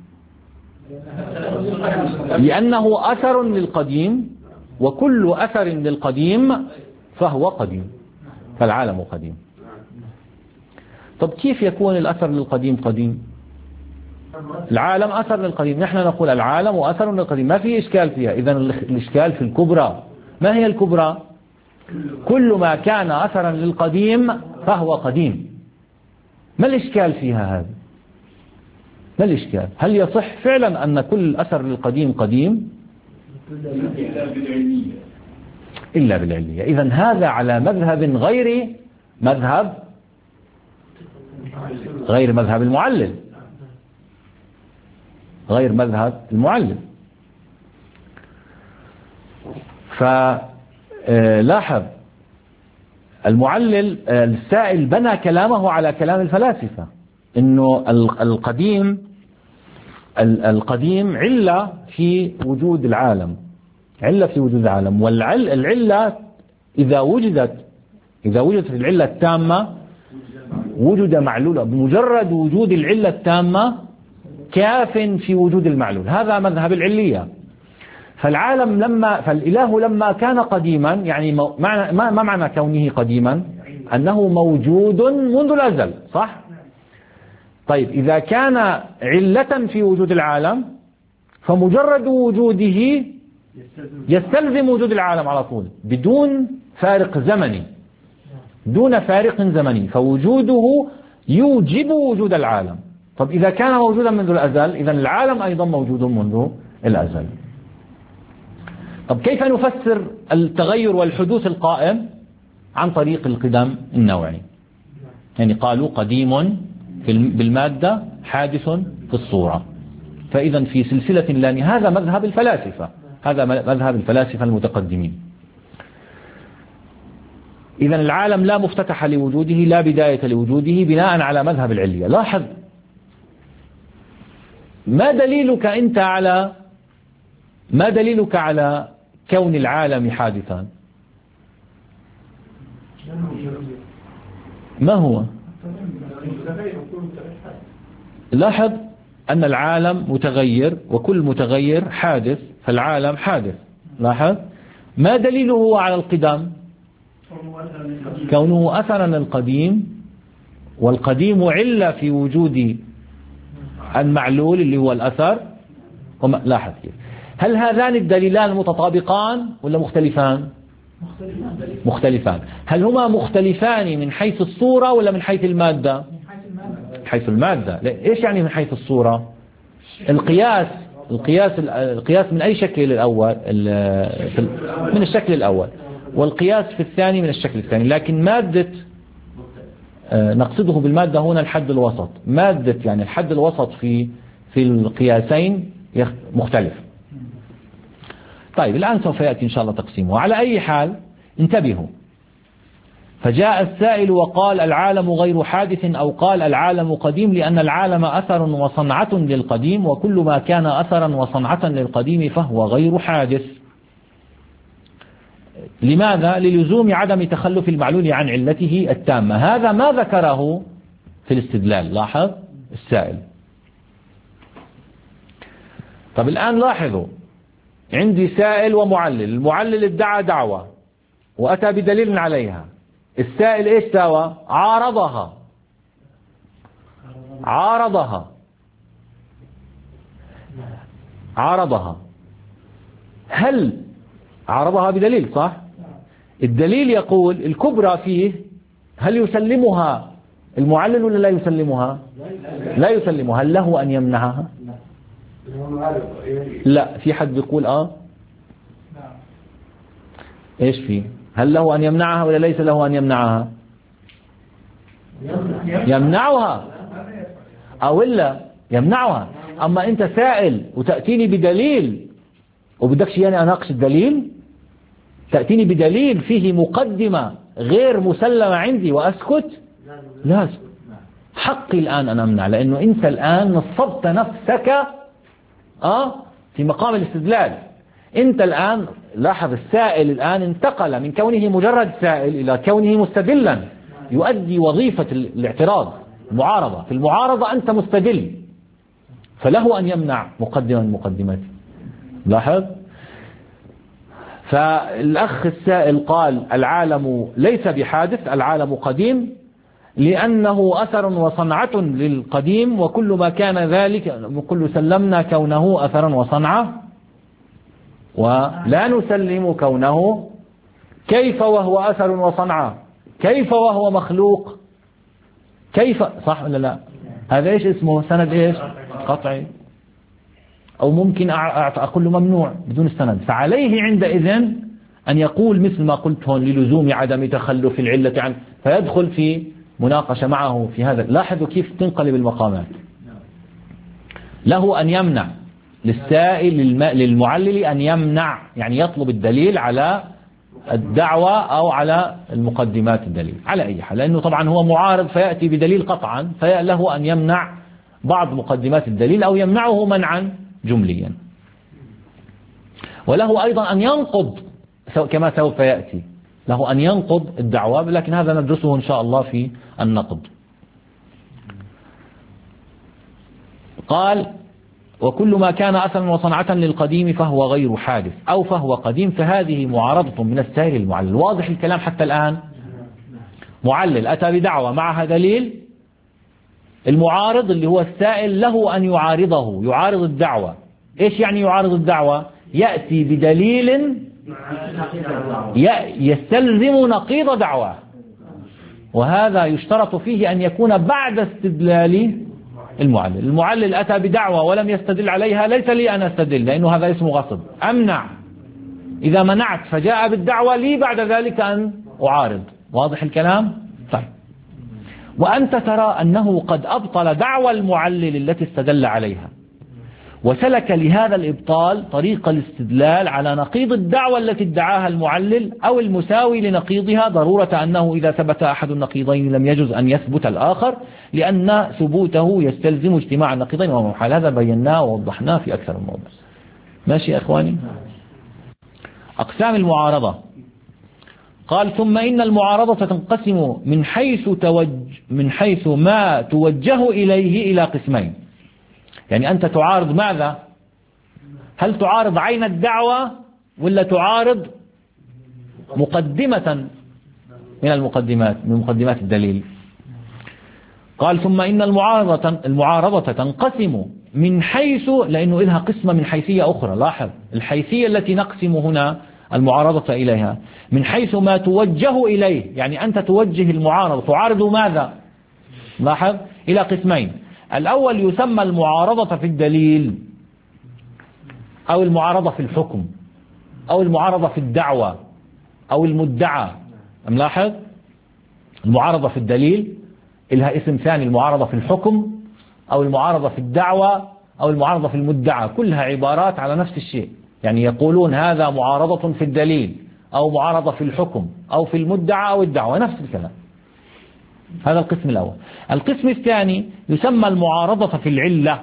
لأنه أثر للقديم وكل أثر للقديم فهو قديم، فالعالم قديم. طب كيف يكون الأثر للقديم قديم؟ العالم أثر للقديم، نحن نقول العالم وأثر للقديم، ما في إشكال فيها. إذن الإشكال في الكبرى. ما هي الكبرى؟ كل ما كان أثرا للقديم فهو قديم. ما الإشكال فيها هذا؟ ما الإشكال؟ هل يصح فعلا أن كل أثر للقديم قديم؟ إلا بالعلية. إذن هذا على مذهب غير مذهب المعلل، غير مذهب المعلل. فلاحظ المعلل السائل بنى كلامه على كلام الفلاسفة، إنه القديم علة في وجود العالم، علة في وجود العالم، والعلة إذا وجدت العلة التامة وجد معلول، بمجرد وجود العلة التامة كاف في وجود المعلول. هذا مذهب العلية. فالإله لما كان قديما، يعني ما معنى كونه قديما؟ أنه موجود منذ الأزل، صح؟ طيب إذا كان علة في وجود العالم فمجرد وجوده يستلزم وجود العالم على طول بدون فارق زمني، فوجوده يوجب وجود العالم. طب إذا كان موجودا منذ الأزل إذن العالم أيضا موجود منذ الأزل. طب كيف نفسر التغير والحدوث القائم؟ عن طريق القدم النوعي، يعني قالوا قديم بالمادة حادث في الصورة، فإذا في سلسلة لا نهاية. هذا مذهب الفلاسفة، هذا مذهب الفلاسفة المتقدمين. إذا العالم لا مفتتح لوجوده، لا بداية لوجوده، بناء على مذهب العلية. لاحظ ما دليلك على كون العالم حادثا؟ ما هو؟ لاحظ أن العالم متغير وكل متغير حادث، فالعالم حادث. لاحظ ما دليله على القدم؟ كونه أثرا للقديم، والقديم علة في وجود المعلول اللي هو الأثر. لاحظ كيف. هل هذان الدليلان متطابقان ولا مختلفان؟ مختلفان. هل هما مختلفان من حيث الصورة ولا من حيث المادة؟ من حيث المادة. إيش يعني من حيث الصورة؟ القياس من أي شكل الأول؟ من الشكل الأول، والقياس في الثاني من الشكل الثاني. لكن مادة نقصده بالمادة هنا الحد الوسط، مادة يعني الحد الوسط في القياسين مختلف. طيب الآن سوف يأتي إن شاء الله تقسيمه. على أي حال انتبهوا، فجاء السائل وقال العالم غير حادث، أو قال العالم قديم لأن العالم أثر وصنعة للقديم، وكل ما كان أثرا وصنعة للقديم فهو غير حادث. لماذا؟ للزوم عدم تخلف المعلول عن علته التامة. هذا ما ذكره في الاستدلال. لاحظ السائل. طب الآن لاحظوا، عندي سائل ومعلل. المعلل ادعى دعوة وأتى بدليل عليها. السائل إيش سوى؟ عارضها. هل عارضها بدليل؟ صح. الدليل يقول الكبرى فيه، هل يسلمها المعلل ولا لا يسلمها؟ لا يسلمها. هل له أن يمنعها؟ لا. في حد بيقول ايش فيه؟ هل له أن يمنعها ولا ليس له أن يمنعها؟ يمنعها أو إلا يمنعها. أما أنت سائل وتأتيني بدليل وبدكش يعني أناقش الدليل، تأتيني بدليل فيه مقدمة غير مسلمة عندي وأسكت؟ لا أسكت. حقي الآن أن أمنع، لأنه أنت الآن نصبت نفسك في مقام الاستدلال. أنت الآن لاحظ، السائل الآن انتقل من كونه مجرد سائل إلى كونه مستدلا، يؤدي وظيفة الاعتراض، المعارضة. في المعارضة أنت مستدل، فله أن يمنع مقدما من مقدماته. لاحظ. فالأخ السائل قال العالم ليس بحادث، العالم قديم، لأنه أثر وصنعة للقديم، وكل ما كان ذلك كل سلمنا كونه أثرا وصنعة، ولا نسلم كونه. كيف وهو أثر وصنعة؟ كيف وهو مخلوق؟ كيف؟ صح ولا لا؟ هذا إيش اسمه؟ سند إيش؟ قطعي. أو ممكن أقول له ممنوع بدون السند. فعليه عندئذ أن يقول مثل ما قلت هون للزوم عدم تخلف العلة عنه، فيدخل في مناقشة معه في هذا. لاحظوا كيف تنقلب المقامات. له أن يمنع، للسائل للمعلل أن يمنع، يعني يطلب الدليل على الدعوة أو على المقدمات الدليل على أي حال، لأنه طبعا هو معارض فيأتي بدليل قطعا، فله أن يمنع بعض مقدمات الدليل أو يمنعه منعا جمليا. وله أيضا أن ينقض كما سوف يأتي، له أن ينقض الدعوة، لكن هذا ندرسه إن شاء الله في النقض. قال وكل ما كان أثرا وصنعة للقديم فهو غير حادث أو فهو قديم، فهذه معارضة من السائل المعلل. واضح الكلام حتى الآن؟ معلل أتى بدعوة معها دليل، المعارض اللي هو السائل له أن يعارضه، يعارض الدعوة. إيش يعني يعارض الدعوة؟ يأتي بدليل يستلزم نقيض دعوة، وهذا يشترط فيه أن يكون بعد استدلال المعلل. المعلل أتى بدعوة ولم يستدل عليها، ليس لي أن أستدل، لأنه هذا اسمه غصب، أمنع. إذا منعت فجاء بالدعوة لي بعد ذلك أن أعارض. واضح الكلام؟ طيب. وأنت ترى أنه قد أبطل دعوى المعلل التي استدل عليها، وسلك لهذا الإبطال طريق الاستدلال على نقيض الدعوة التي ادعاها المعلل أو المساوي لنقيضها، ضرورة أنه إذا ثبت أحد النقيضين لم يجوز أن يثبت الآخر، لأن ثبوته يستلزم اجتماع النقيضين وهو محال. هذا بيناه ووضحناه في أكثر من موضع. ماشي يا إخواني؟ أقسام المعارضة. قال ثم إن المعارضة تنقسم من حيث ما توجه إليه إلى قسمين. يعني أنت تعارض ماذا؟ هل تعارض عين الدعوة ولا تعارض مقدمة من مقدمات الدليل؟ قال ثم إن المعارضة تنقسم من حيث، لأنه إلها قسمة من حيثية أخرى. لاحظ الحيثية التي نقسم هنا المعارضة إليها من حيث ما توجه إليه، يعني أنت توجه المعارضة، تعارض ماذا؟ لاحظ إلى قسمين. الأول يسمى المعارضة في الدليل، أو المعارضة في الحكم، أو المعارضة في الدعوة، أو المدعى. ملاحظ المعارضة في الدليل لها اسم ثاني، المعارضة في الحكم، أو المعارضة في الدعوة، أو المعارضة في المدعى، كلها عبارات على نفس الشيء. يعني يقولون هذا معارضة في الدليل، أو معارضة في الحكم، أو في المدعى أو الدعوة، نفس الكلام. هذا القسم الأول. القسم الثاني يسمى المعارضة في العلة،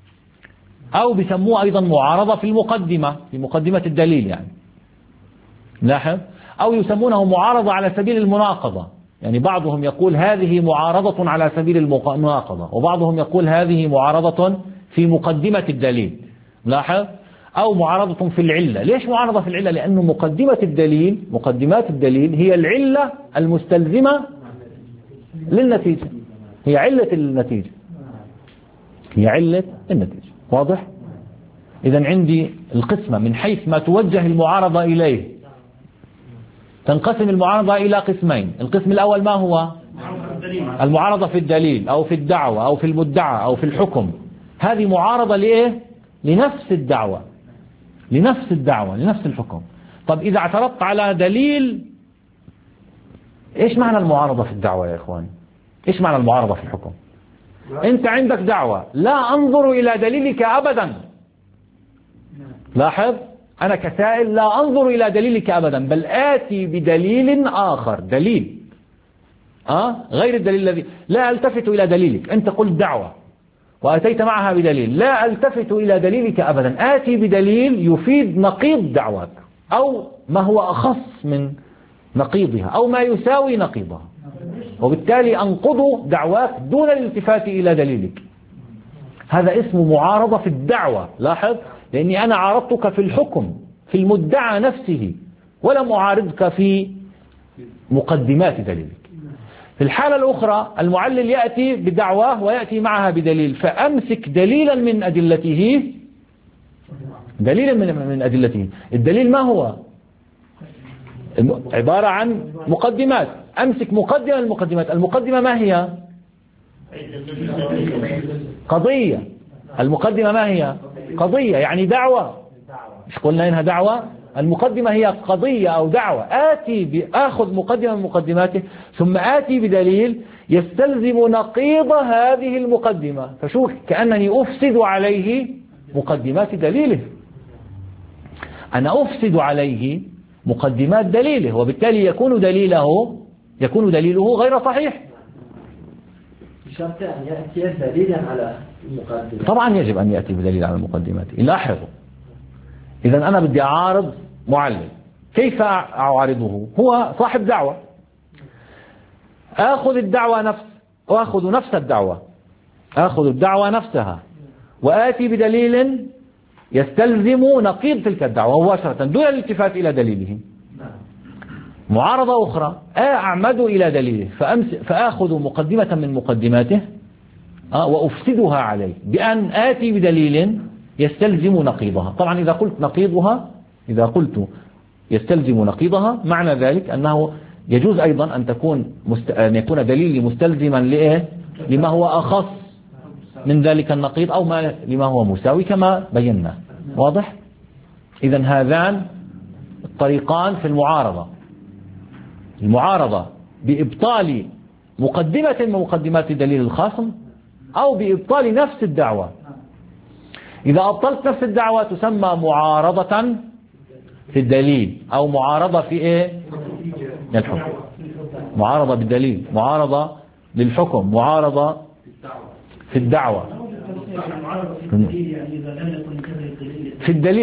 أو بيسموه أيضا معارضة في المقدمة، في مقدمة الدليل يعني. لاحظ. أو يسمونه معارضة على سبيل المناقضة، يعني بعضهم يقول هذه معارضة على سبيل المناقضة، وبعضهم يقول هذه معارضة في مقدمة الدليل. لاحظ. أو معارضة في العلة. ليش معارضة في العلة؟ لأنه مقدمات الدليل هي العلة المستلزمة للنتيجة، هي علة النتيجة، هي علة النتيجة. واضح؟ إذن عندي القسمة من حيث ما توجه المعارضة إليه. تنقسم المعارضة إلى قسمين. القسم الأول ما هو؟ المعارضة في الدليل أو في الدعوة أو في المدعى أو في الحكم. هذه معارضة لإيه؟ لنفس الدعوة، لنفس الحكم. طب إذا اعترضت على دليل، إيش معنى المعارضة في الدعوة يا إخواني؟ إيش معنى المعارضة في الحكم؟ أنت عندك دعوة، لا أنظر إلى دليلك أبدا. لاحظ، أنا كسائل لا أنظر إلى دليلك أبدا، بل آتي بدليل آخر، دليل غير الدليل الذي، لا ألتفت إلى دليلك. أنت قلت دعوة وأتيت معها بدليل، لا ألتفت إلى دليلك أبدا، آتي بدليل يفيد نقيض دعواك أو ما هو أخص من نقيضها أو ما يساوي نقيضها، وبالتالي أنقض دعواك دون الالتفات إلى دليلك. هذا اسمه معارضة في الدعوة. لاحظ، لأني أنا عارضتك في الحكم، في المدعى نفسه، ولا معارضك في مقدمات دليلك. في الحالة الأخرى المعلل يأتي بدعواه ويأتي معها بدليل، فأمسك دليلا من أدلته، الدليل ما هو؟ عبارة عن مقدمات. أمسك مقدمة من المقدمات. المقدمة ما هي؟ قضية. المقدمة ما هي؟ قضية، يعني دعوة. مش قلنا إنها دعوة؟ المقدمة هي قضية أو دعوة. آخذ مقدمة من مقدماته ثم آتي بدليل يستلزم نقيض هذه المقدمة، فشوف كأنني أفسد عليه مقدمات دليله، أنا أفسد عليه مقدمات دليله، وبالتالي يكون دليله غير صحيح. بشرط أن يأتي دليلا على المقدمة. طبعا يجب أن يأتي بدليل على المقدمات. لاحظوا، إذا أنا بدي أعارض معلل، كيف أعارضه؟ هو صاحب دعوة، آخذ الدعوة نفسها وآتي بدليل يستلزم نقيض تلك الدعوة مباشرة دون الالتفات إلى دليله. معارضة أخرى، أعمد إلى دليله فآخذ مقدمة من مقدماته وأفسدها عليه بأن آتي بدليل يستلزم نقيضها. طبعا إذا قلت يستلزم نقيضها، معنى ذلك أنه يجوز أيضا أن يكون دليلي مستلزما لما هو أخص من ذلك النقيض أو لما هو مساوي كما بينا. واضح؟ إذن هذان الطريقان في المعارضة بإبطال مقدمة من مقدمات دليل الخصم أو بإبطال نفس الدعوة. إذا أبطلت نفس الدعوة تسمى معارضة في الدليل أو معارضة في الحكم. معارضة بالدليل، معارضة للحكم، معارضة في الدعوة. في الدليل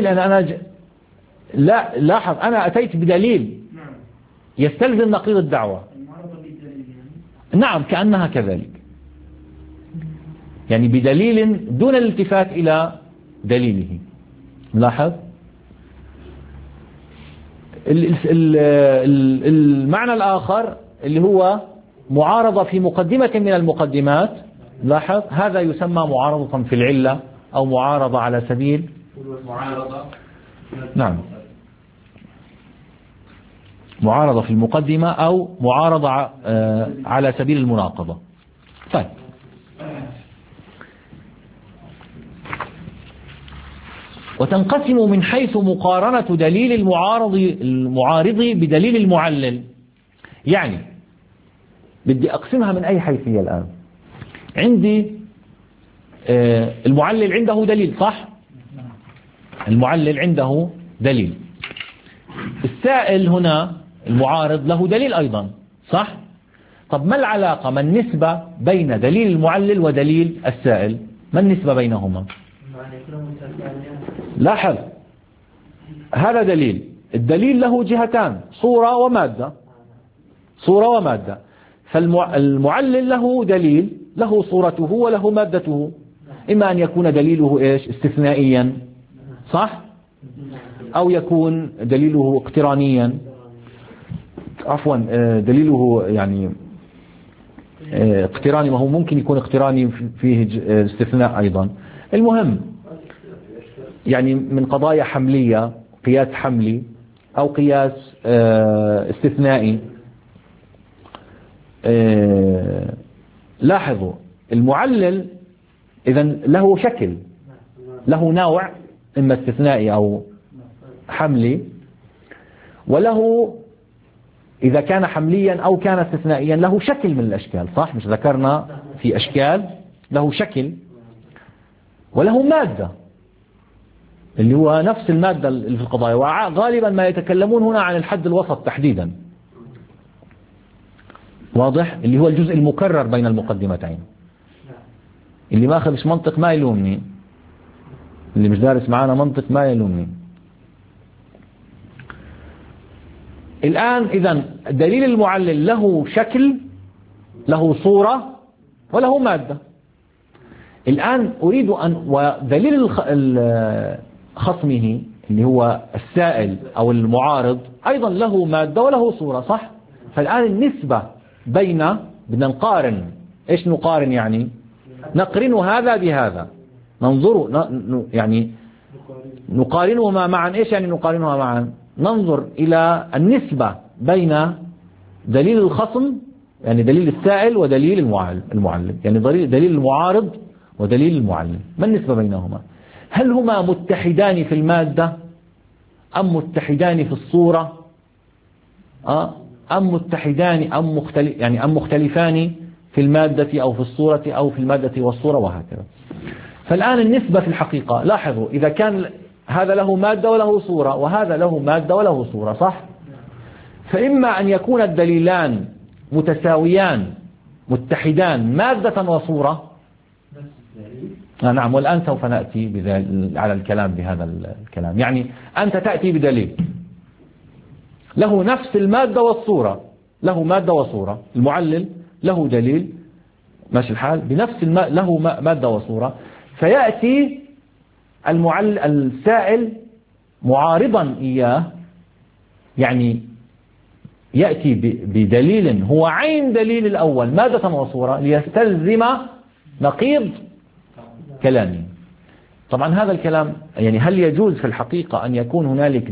لا لاحظ، أنا أتيت بدليل يستلزم نقيض الدعوة. نعم، كأنها كذلك، يعني بدليل دون الالتفات إلى دليله. لاحظ. المعنى الآخر اللي هو معارضة في مقدمة من المقدمات، لاحظ، هذا يسمى معارضة في العلة أو معارضة على سبيل معارضة في المقدمة أو معارضة على سبيل المناقضة. طيب، وتنقسم من حيث مقارنة دليل المعارض بدليل المعلل. يعني بدي أقسمها من أي حيثية الآن. عندي المعلل عنده دليل، صح؟ المعلل عنده دليل. السائل هنا المعارض له دليل أيضا، صح؟ طب ما العلاقة، ما النسبة بين دليل المعلل ودليل السائل؟ ما النسبة بينهما؟ لاحظ، هذا دليل، الدليل له جهتان، صورة ومادة، صورة ومادة. فالمعلل له دليل، له صورته وله مادته. إما أن يكون دليله إيش؟ استثنائيا، صح؟ أو يكون دليله اقترانيا، عفوا دليله يعني اقتراني، ما هو ممكن يكون اقتراني فيه استثناء أيضا. المهم يعني من قضايا حملية، قياس حملي أو قياس استثنائي. لاحظوا المعلل إذن له شكل، له نوع، إما استثنائي أو حملي، وله إذا كان حمليا أو كان استثنائيا له شكل من الأشكال، صح؟ مش ذكرنا في أشكال له شكل، وله مادة اللي هو نفس المادة اللي في القضايا. وغالبا ما يتكلمون هنا عن الحد الوسط تحديدا، واضح؟ اللي هو الجزء المكرر بين المقدمتين. اللي ما أخذش منطق ما يلومني، اللي مش دارس معانا منطق ما يلومني. الآن إذن دليل المعلل له شكل، له صورة، وله مادة. الآن أريد أن ودليل خصمه اللي هو السائل أو المعارض أيضا له مادة وله صورة، صح؟ فالآن النسبة بدنا نقارن. إيش نقارن يعني؟ نقرن هذا بهذا، ننظر يعني نقارنهما معا. إيش يعني نقارنهما معا؟ ننظر إلى النسبة بين دليل الخصم يعني دليل السائل ودليل المعلم، يعني دليل المعارض ودليل المعلم. ما النسبة بينهما؟ هل هما متحدان في المادة أم متحدان في الصورة؟ أم متحدان أم مختلفان في المادة أو في الصورة أو في المادة والصورة وهكذا. فالآن النسبة في الحقيقة، لاحظوا إذا كان هذا له مادة وله صورة وهذا له مادة وله صورة، صح؟ فإما أن يكون الدليلان متساويان متحدان مادة وصورة. نعم، والآن سوف نأتي على الكلام بهذا الكلام. يعني أنت تأتي بدليل له نفس المادة والصورة، له مادة وصورة. المعلل له دليل ماشي الحال بنفس له مادة وصورة، فيأتي السائل معارضا إياه، يعني يأتي بدليل هو عين دليل الأول مادة وصورة ليستلزم نقيض كلامه. طبعا هذا الكلام يعني هل يجوز في الحقيقة أن يكون هنالك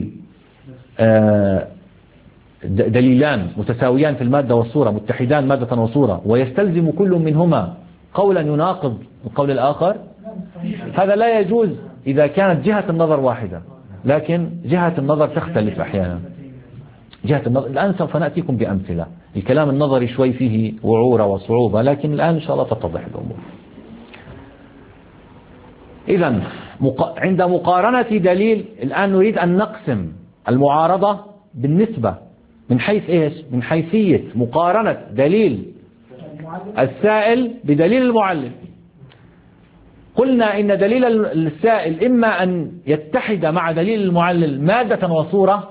دليلان متساويان في المادة والصورة متحدان مادة وصورة ويستلزم كل منهما قولا يناقض القول الآخر؟ هذا لا يجوز إذا كانت جهة النظر واحدة، لكن جهة النظر تختلف أحيانا. جهة النظر الآن سوف نأتيكم بأمثلة. الكلام النظري شوي فيه وعورة وصعوبة، لكن الآن إن شاء الله تتضح الأمور. إذن عند مقارنة دليل، الآن نريد أن نقسم المعارضة بالنسبة من حيث إيش؟ من حيثية مقارنة دليل السائل بدليل المعلل. قلنا إن دليل السائل إما أن يتحد مع دليل المعلل مادة وصورة،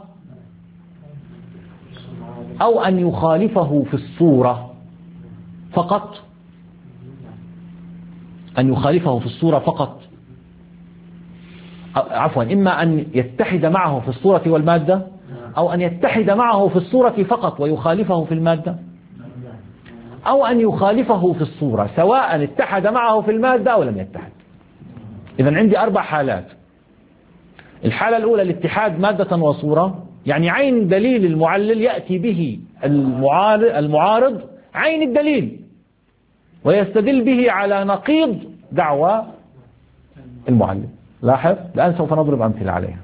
أو أن يخالفه في الصورة فقط. أن يخالفه في الصورة فقط، عفوا، إما أن يتحد معه في الصورة والمادة، أو أن يتحد معه في الصورة فقط ويخالفه في المادة، أو أن يخالفه في الصورة سواء اتحد معه في المادة أو لم يتحد. إذن عندي 4 حالات. الحالة الأولى الاتحاد مادة وصورة، يعني عين دليل المعلل يأتي به المعارض عين الدليل ويستدل به على نقيض دعوى المعلل. لاحظ الآن سوف نضرب أمثلة عليها.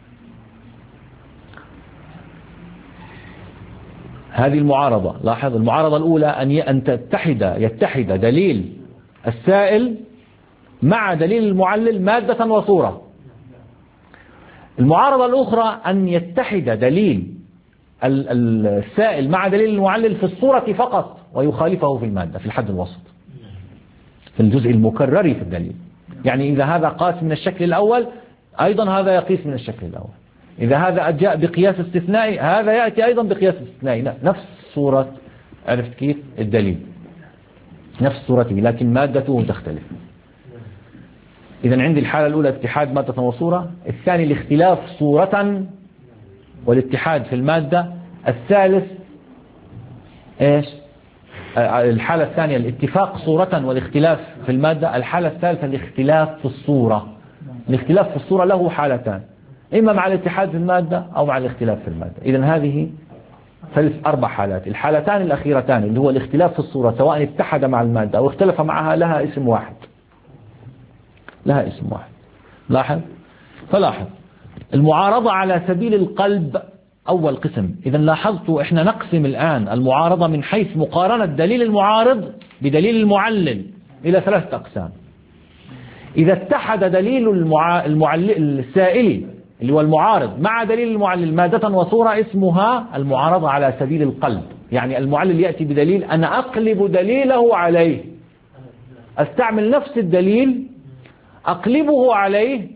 هذه المعارضة، لاحظ المعارضة الأولى أن يتحد دليل السائل مع دليل المعلل مادة وصورة. المعارضة الأخرى أن يتحد دليل السائل مع دليل المعلل في الصورة فقط ويخالفه في المادة في الحد الوسط في الجزء المكرر في الدليل. يعني إذا هذا قاس من الشكل الأول أيضا هذا يقيس من الشكل الأول. إذا هذا جاء بقياس استثنائي هذا يأتي أيضا بقياس استثنائي، نفس صورة، عرفت كيف الدليل نفس صورته لكن مادته تختلف. إذا عندي الحالة الأولى اتحاد مادة وصورة، الثاني الاختلاف صورة والاتحاد في المادة، الثالث إيش؟ الحالة الثانية الاتفاق صورة والاختلاف في المادة، الحالة الثالثة الاختلاف في الصورة. الاختلاف في الصورة له حالتان، إما مع الاتحاد في المادة أو مع الاختلاف في المادة. إذن هذه 4 حالات. الحالتان الأخيرتان اللي هو الاختلاف في الصورة سواء اتحد مع المادة أو اختلف معها لها اسم واحد، لها اسم واحد. لاحظ، فلاحظ المعارضة على سبيل القلب أول قسم. إذا لاحظتوا إحنا نقسم الآن المعارضة من حيث مقارنة دليل المعارض بدليل المعلل إلى 3 أقسام. إذا اتحد دليل السائل اللي هو المعارض مع دليل المعلل مادة وصورة اسمها المعارضة على سبيل القلب. يعني المعلل يأتي بدليل أنا أقلب دليله عليه، أستعمل نفس الدليل أقلبه عليه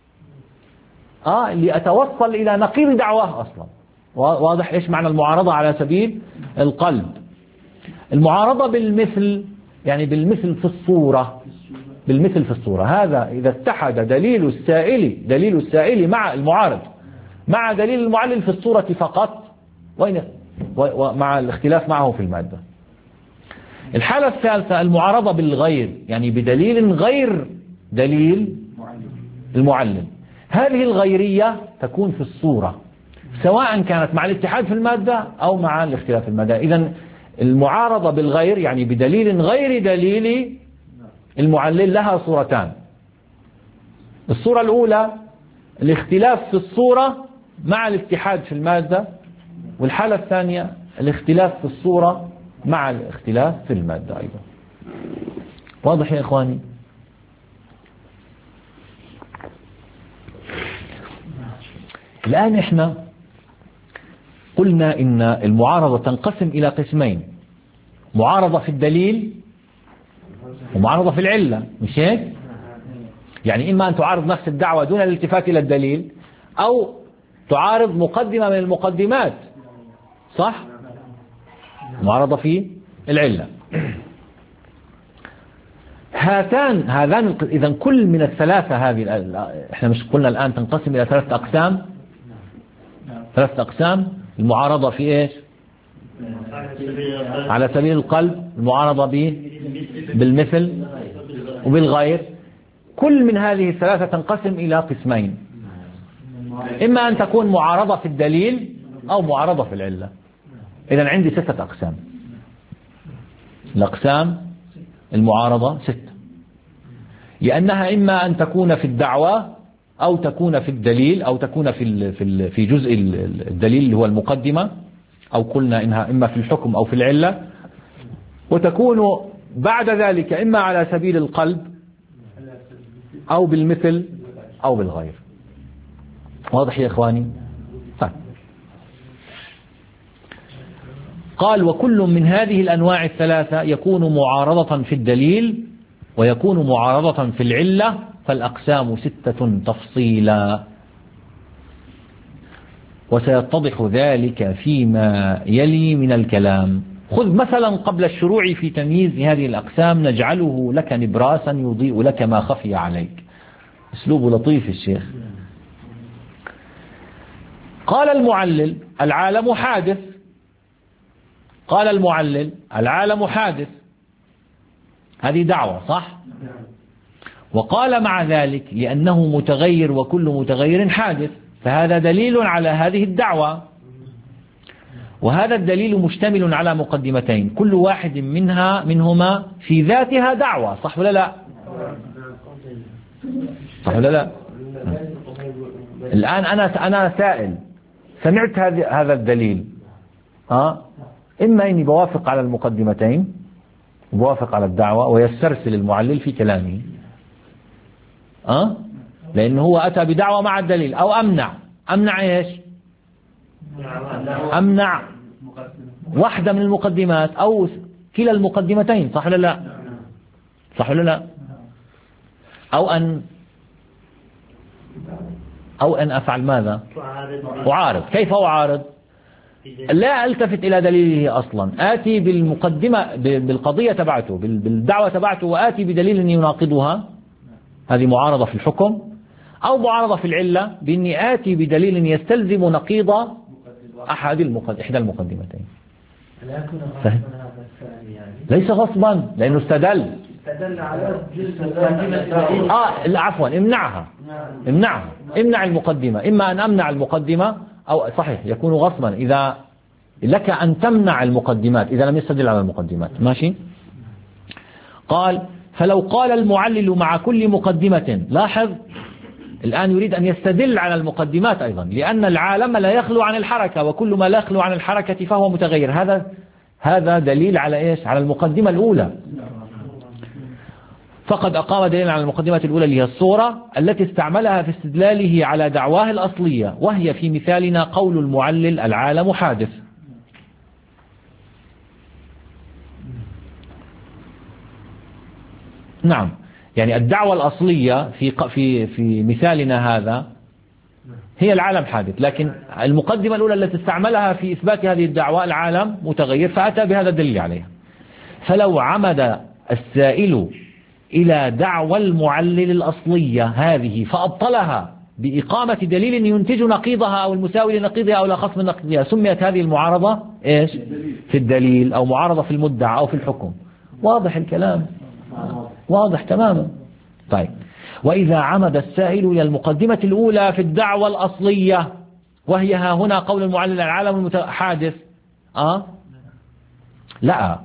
لأتوصل إلى نقيض دعواه أصلا. واضح إيش معنى المعارضة على سبيل القلب؟ المعارضة بالمثل، يعني بالمثل في الصورة، بالمثل في الصورة. هذا إذا اتحد دليل السائل مع المعارض مع دليل المعلل في الصورة فقط، ومع الاختلاف معه في المادة. الحالة الثالثة المعارضة بالغير، يعني بدليل غير دليل المعلل. هذه الغيرية تكون في الصورة سواء كانت مع الاتحاد في المادة أو مع الاختلاف في المادة. إذن المعارضة بالغير يعني بدليل غير دليل المعلل لها صورتان. الصورة الأولى الاختلاف في الصورة مع الاتحاد في المادة، والحالة الثانية الاختلاف في الصورة مع الاختلاف في المادة أيضا. واضح يا إخواني؟ الآن إحنا قلنا إن المعارضة تنقسم إلى قسمين، معارضة في الدليل ومعارضة في العلة، مش هيك؟ يعني إما أن تعارض نفس الدعوة دون الالتفات إلى الدليل، أو تعارض مقدمة من المقدمات، صح؟ معارضة في العلة. هذان إذا كل من الثلاثة هذه، إحنا مش قلنا الآن تنقسم إلى 3 أقسام؟ 3 أقسام. المعارضة في إيش؟ على سبيل القلب، المعارضة بالمثل وبالغير. كل من هذه الثلاثة تنقسم إلى قسمين، إما أن تكون معارضة في الدليل أو معارضة في العلة. إذن عندي 6 أقسام. الأقسام المعارضة 6، لأنها إما أن تكون في الدعوة أو تكون في الدليل أو تكون في جزء الدليل اللي هو المقدمة، أو قلنا إنها إما في الحكم أو في العلة، وتكون بعد ذلك إما على سبيل القلب أو بالمثل أو بالغير. واضح يا إخواني؟ طيب. قال وكل من هذه الأنواع الثلاثة يكون معارضة في الدليل ويكون معارضة في العلة، فالأقسام 6 تفصيلا، وسيتضح ذلك فيما يلي من الكلام. خذ مثلا قبل الشروع في تمييز هذه الأقسام نجعله لك نبراسا يضيء لك ما خفي عليك. أسلوب لطيف الشيخ. قال المعلل العالم حادث، قال المعلل العالم حادث، هذه دعوة صح؟ وقال مع ذلك لأنه متغير وكل متغير حادث، فهذا دليل على هذه الدعوة. وهذا الدليل مشتمل على مقدمتين كل واحد منهما في ذاتها دعوة، صح ولا لا؟ صح ولا لا؟ الآن أنا سائل سمعت هذا الدليل، إما إني بوافق على المقدمتين وبوافق على الدعوة ويسترسل المعلل في كلامه، لأنه هو أتى بدعوة مع الدليل، أو أمنع إيش؟ أمنع واحدة من المقدمات أو كلا المقدمتين، صح ولا لا؟ صح ولا لا؟ أو أن أو أن أفعل ماذا؟ أعارض. كيف أعارض؟ لا ألتفت إلى دليله أصلا، آتي بالمقدمة بالقضية تبعته بالدعوة تبعته وآتي بدليل يناقضها، هذه معارضة في الحكم، أو معارضة في العلة بإني آتي بدليل يستلزم نقيض إحدى المقدمتين. لا يكون غصبا هذا الثاني يعني. ليس غصبا لأنه استدل على عفوا امنع المقدمة، إما أن أمنع المقدمة أو صحيح يكون غصبا إذا لك أن تمنع المقدمات إذا لم يستدل على المقدمات. ماشي. قال فلو قال المعلل مع كل مقدمة، لاحظ الآن يريد أن يستدل على المقدمات أيضا، لأن العالم لا يخلو عن الحركة، وكل ما لا يخلو عن الحركة فهو متغير. هذا دليل على إيش؟ على المقدمة الأولى. فقد أقام دليلا على المقدمة الأولى اللي هي الصورة التي استعملها في استدلاله على دعواه الأصلية، وهي في مثالنا قول المعلل العالم حادث. نعم، يعني الدعوة الأصلية في مثالنا هذا هي العالم حادث، لكن المقدمة الأولى التي استعملها في إثبات هذه الدعوة العالم متغير، فأتى بهذا الدليل عليها. فلو عمد السائل إلى دعوى المعلل الأصلية هذه فأبطلها بإقامة دليل ينتج نقيضها أو المساوي لنقيضها أو الأخص من نقيضها، سميت هذه المعارضة إيش؟ في الدليل، أو معارضة في المدعى أو في الحكم. واضح الكلام؟ واضح تماما. طيب، وإذا عمد السائل إلى المقدمة الأولى في الدعوة الأصلية، وهي ها هنا قول المعلل العالم حادث، لا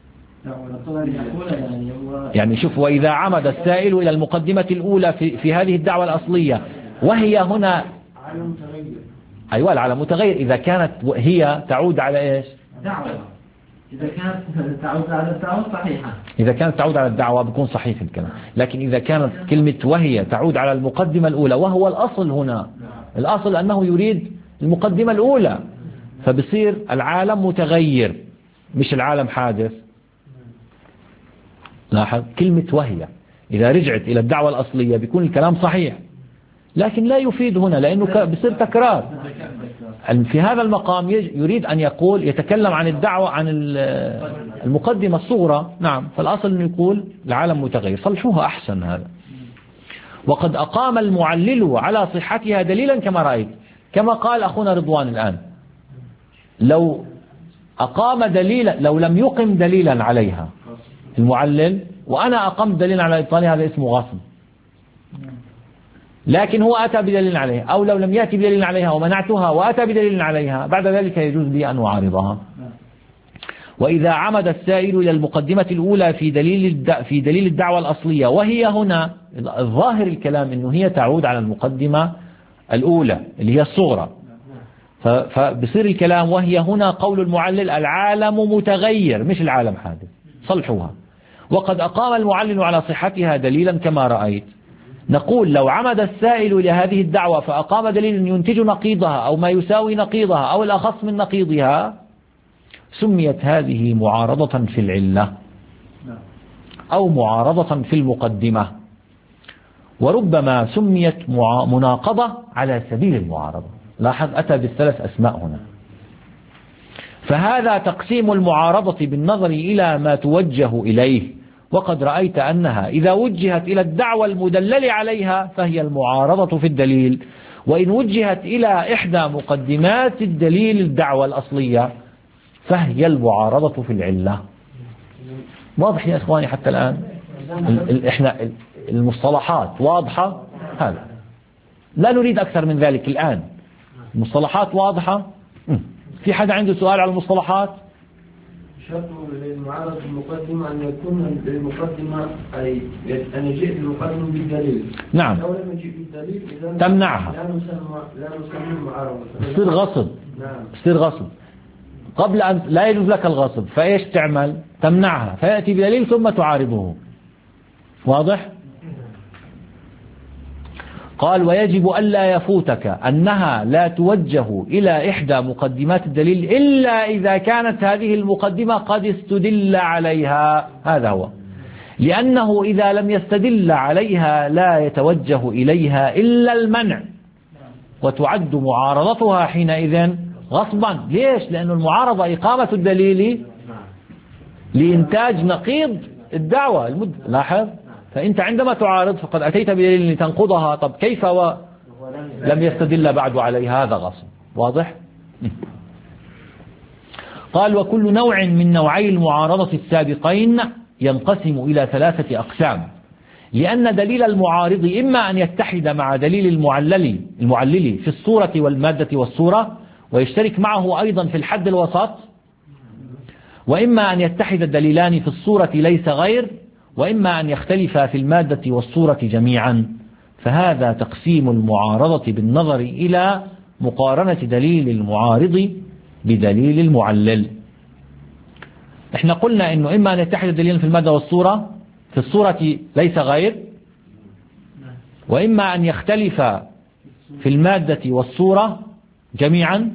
يعني شوف، وإذا عمد السائل إلى المقدمة الأولى في هذه الدعوة الأصلية، وهي هنا عالم متغير. أيوة، العالم متغير إذا كانت هي تعود على إيش؟ دعوة. إذا كانت تعود على الدعوة صحيحة، إذا كانت تعود على الدعوة بيكون صحيح الكلام، لكن إذا كانت كلمة وهي تعود على المقدمة الأولى، وهو الأصل هنا، الأصل أنه يريد المقدمة الأولى، فبصير العالم متغير مش العالم حادث. لاحظ كلمة وهي إذا رجعت إلى الدعوة الأصلية بيكون الكلام صحيح، لكن لا يفيد هنا لأنه بصير تكرار. في هذا المقام يريد أن يتكلم عن الدعوة عن المقدمة الصغرى. نعم، فالأصل أنه يقول العالم متغير، صلحوها أحسن هذا. وقد أقام المعلل على صحتها دليلا كما رأيت، كما قال أخونا رضوان الآن، لو أقام دليلا، لو لم يقم دليلا عليها المعلل وأنا أقمت دليلا على إبطالها، هذا اسمه غصب. لكن هو أتى بدليل عليها، أو لو لم يأتي بدليل عليها ومنعتها وأتى بدليل عليها، بعد ذلك يجوز لي أن أعارضها. وإذا عمد السائل إلى المقدمة الأولى في دليل الدعوة الأصلية، وهي هنا الظاهر الكلام أنه هي تعود على المقدمة الأولى اللي هي الصغرى، فبصير الكلام وهي هنا قول المعلل العالم متغير مش العالم حادث، صلحوها. وقد أقام المعلل على صحتها دليلا كما رأيت. نقول لو عمد السائل إلى هذه الدعوة فأقام دليل ينتج نقيضها أو ما يساوي نقيضها أو الأخص من نقيضها، سميت هذه معارضة في العلة أو معارضة في المقدمة، وربما سميت مناقضة على سبيل المعارضة. لاحظ أتى بالثلاث أسماء هنا. فهذا تقسيم المعارضة بالنظر إلى ما توجه إليه، وقد رأيت أنها إذا وجهت إلى الدعوة المدلل عليها فهي المعارضة في الدليل، وإن وجهت إلى إحدى مقدمات الدليل الدعوة الأصلية فهي المعارضة في العلة. واضح يا إخواني حتى الآن؟ إحنا المصطلحات واضحة، هذا لا نريد أكثر من ذلك الآن. المصطلحات واضحة. في حدا عنده سؤال على المصطلحات؟ شرط للمعارضة المقدمة أن يكون المقدمة أي أن يجيء المقدم بالدليل. نعم. لو لم يجيء بالدليل إذا تمنعها. لا نسميه معارضة. يصير غصب. نعم. يصير غصب. قبل أن لا يجوز لك الغصب، فإيش تعمل؟ تمنعها، فيأتي بدليل ثم تعارضه. واضح؟ قال ويجب ألا يفوتك أنها لا توجه إلى إحدى مقدمات الدليل إلا إذا كانت هذه المقدمة قد استدل عليها. هذا هو، لأنه إذا لم يستدل عليها لا يتوجه إليها إلا المنع، وتعد معارضتها حينئذ غصبا. ليش؟ لأن المعارضة إقامة الدليل لإنتاج نقيض الدعوة لاحظ. فأنت عندما تعارض فقد أتيت بدليل لتنقضها. طب كيف ولم يستدل بعد عليها؟ هذا غصب. واضح؟ قال وكل نوع من نوعي المعارضة السابقين ينقسم إلى 3 أقسام، لأن دليل المعارض إما أن يتحد مع دليل المعلل في الصورة والمادة والصورة ويشترك معه أيضا في الحد الوسط، وإما أن يتحد الدليلان في الصورة ليس غير، وإما أن يختلفا في المادة والصورة جميعا. فهذا تقسيم المعارضة بالنظر إلى مقارنة دليل المعارض بدليل المعلل. احنا قلنا انه اما ان يتحد الدليلان في المادة والصورة، في الصورة ليس غير، واما ان يختلف في المادة والصورة جميعا.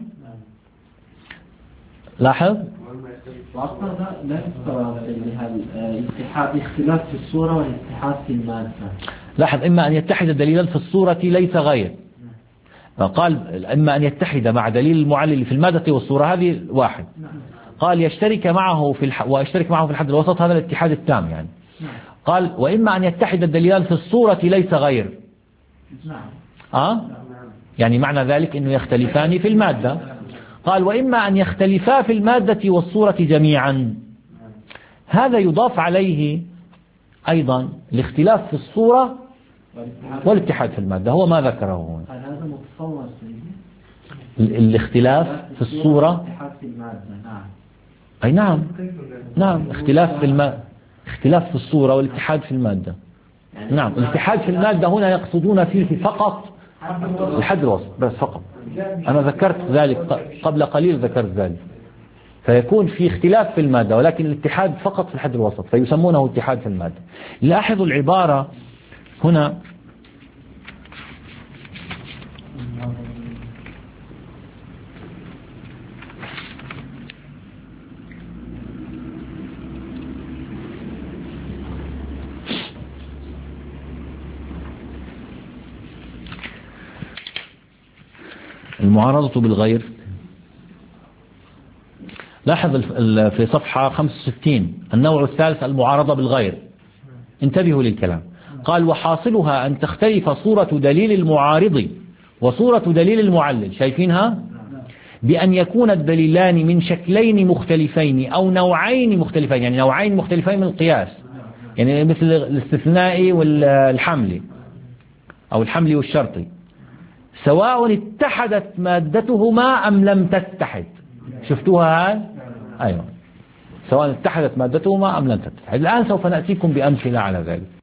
لاحظ وأصلا لا تستوعب الاتحاد اختلاف في الصورة والاتحاد في المادة. لاحظ اما ان يتحد الدليلان في الصورة ليس غير، فقال اما ان يتحد مع دليل المعلل في المادة والصورة، هذه واحد. قال يشترك معه ويشترك معه في الحد الوسط، هذا الاتحاد التام يعني. قال وإما أن يتحد الدليلان في الصورة ليس غير. يعني معنى ذلك أنه يختلفان في المادة. قال وإما أن يختلفا في المادة والصورة جميعا. هذا يضاف عليه أيضا الاختلاف في الصورة والاتحاد في المادة، هو ما ذكره هنا. هذا متصور الاختلاف في الصورة أي نعم اختلاف في الصورة والاتحاد في المادة. نعم الاتحاد في المادة هنا يقصدون فيه فقط الحد الوسط بس فقط. أنا ذكرت ذلك قبل قليل، ذكرت ذلك. فيكون في اختلاف في المادة ولكن الاتحاد فقط في الحد الوسط، فيسمونه اتحاد في المادة. لاحظوا العبارة هنا، المعارضة بالغير. لاحظ في صفحة 65 النوع الثالث المعارضة بالغير. انتبهوا للكلام. قال وحاصلها أن تختلف صورة دليل المعارض وصورة دليل المعلل. شايفينها؟ بأن يكون الدليلان من شكلين مختلفين أو نوعين مختلفين، يعني نوعين مختلفين من القياس، يعني مثل الاستثنائي والحملي أو الحملي والشرطي، سواء اتحدت مادتهما أم لم تتحد. شفتوها هاي؟ أيوة، سواء اتحدت مادتهما أم لم تتحد. الآن سوف نأتيكم بأمثلة على ذلك.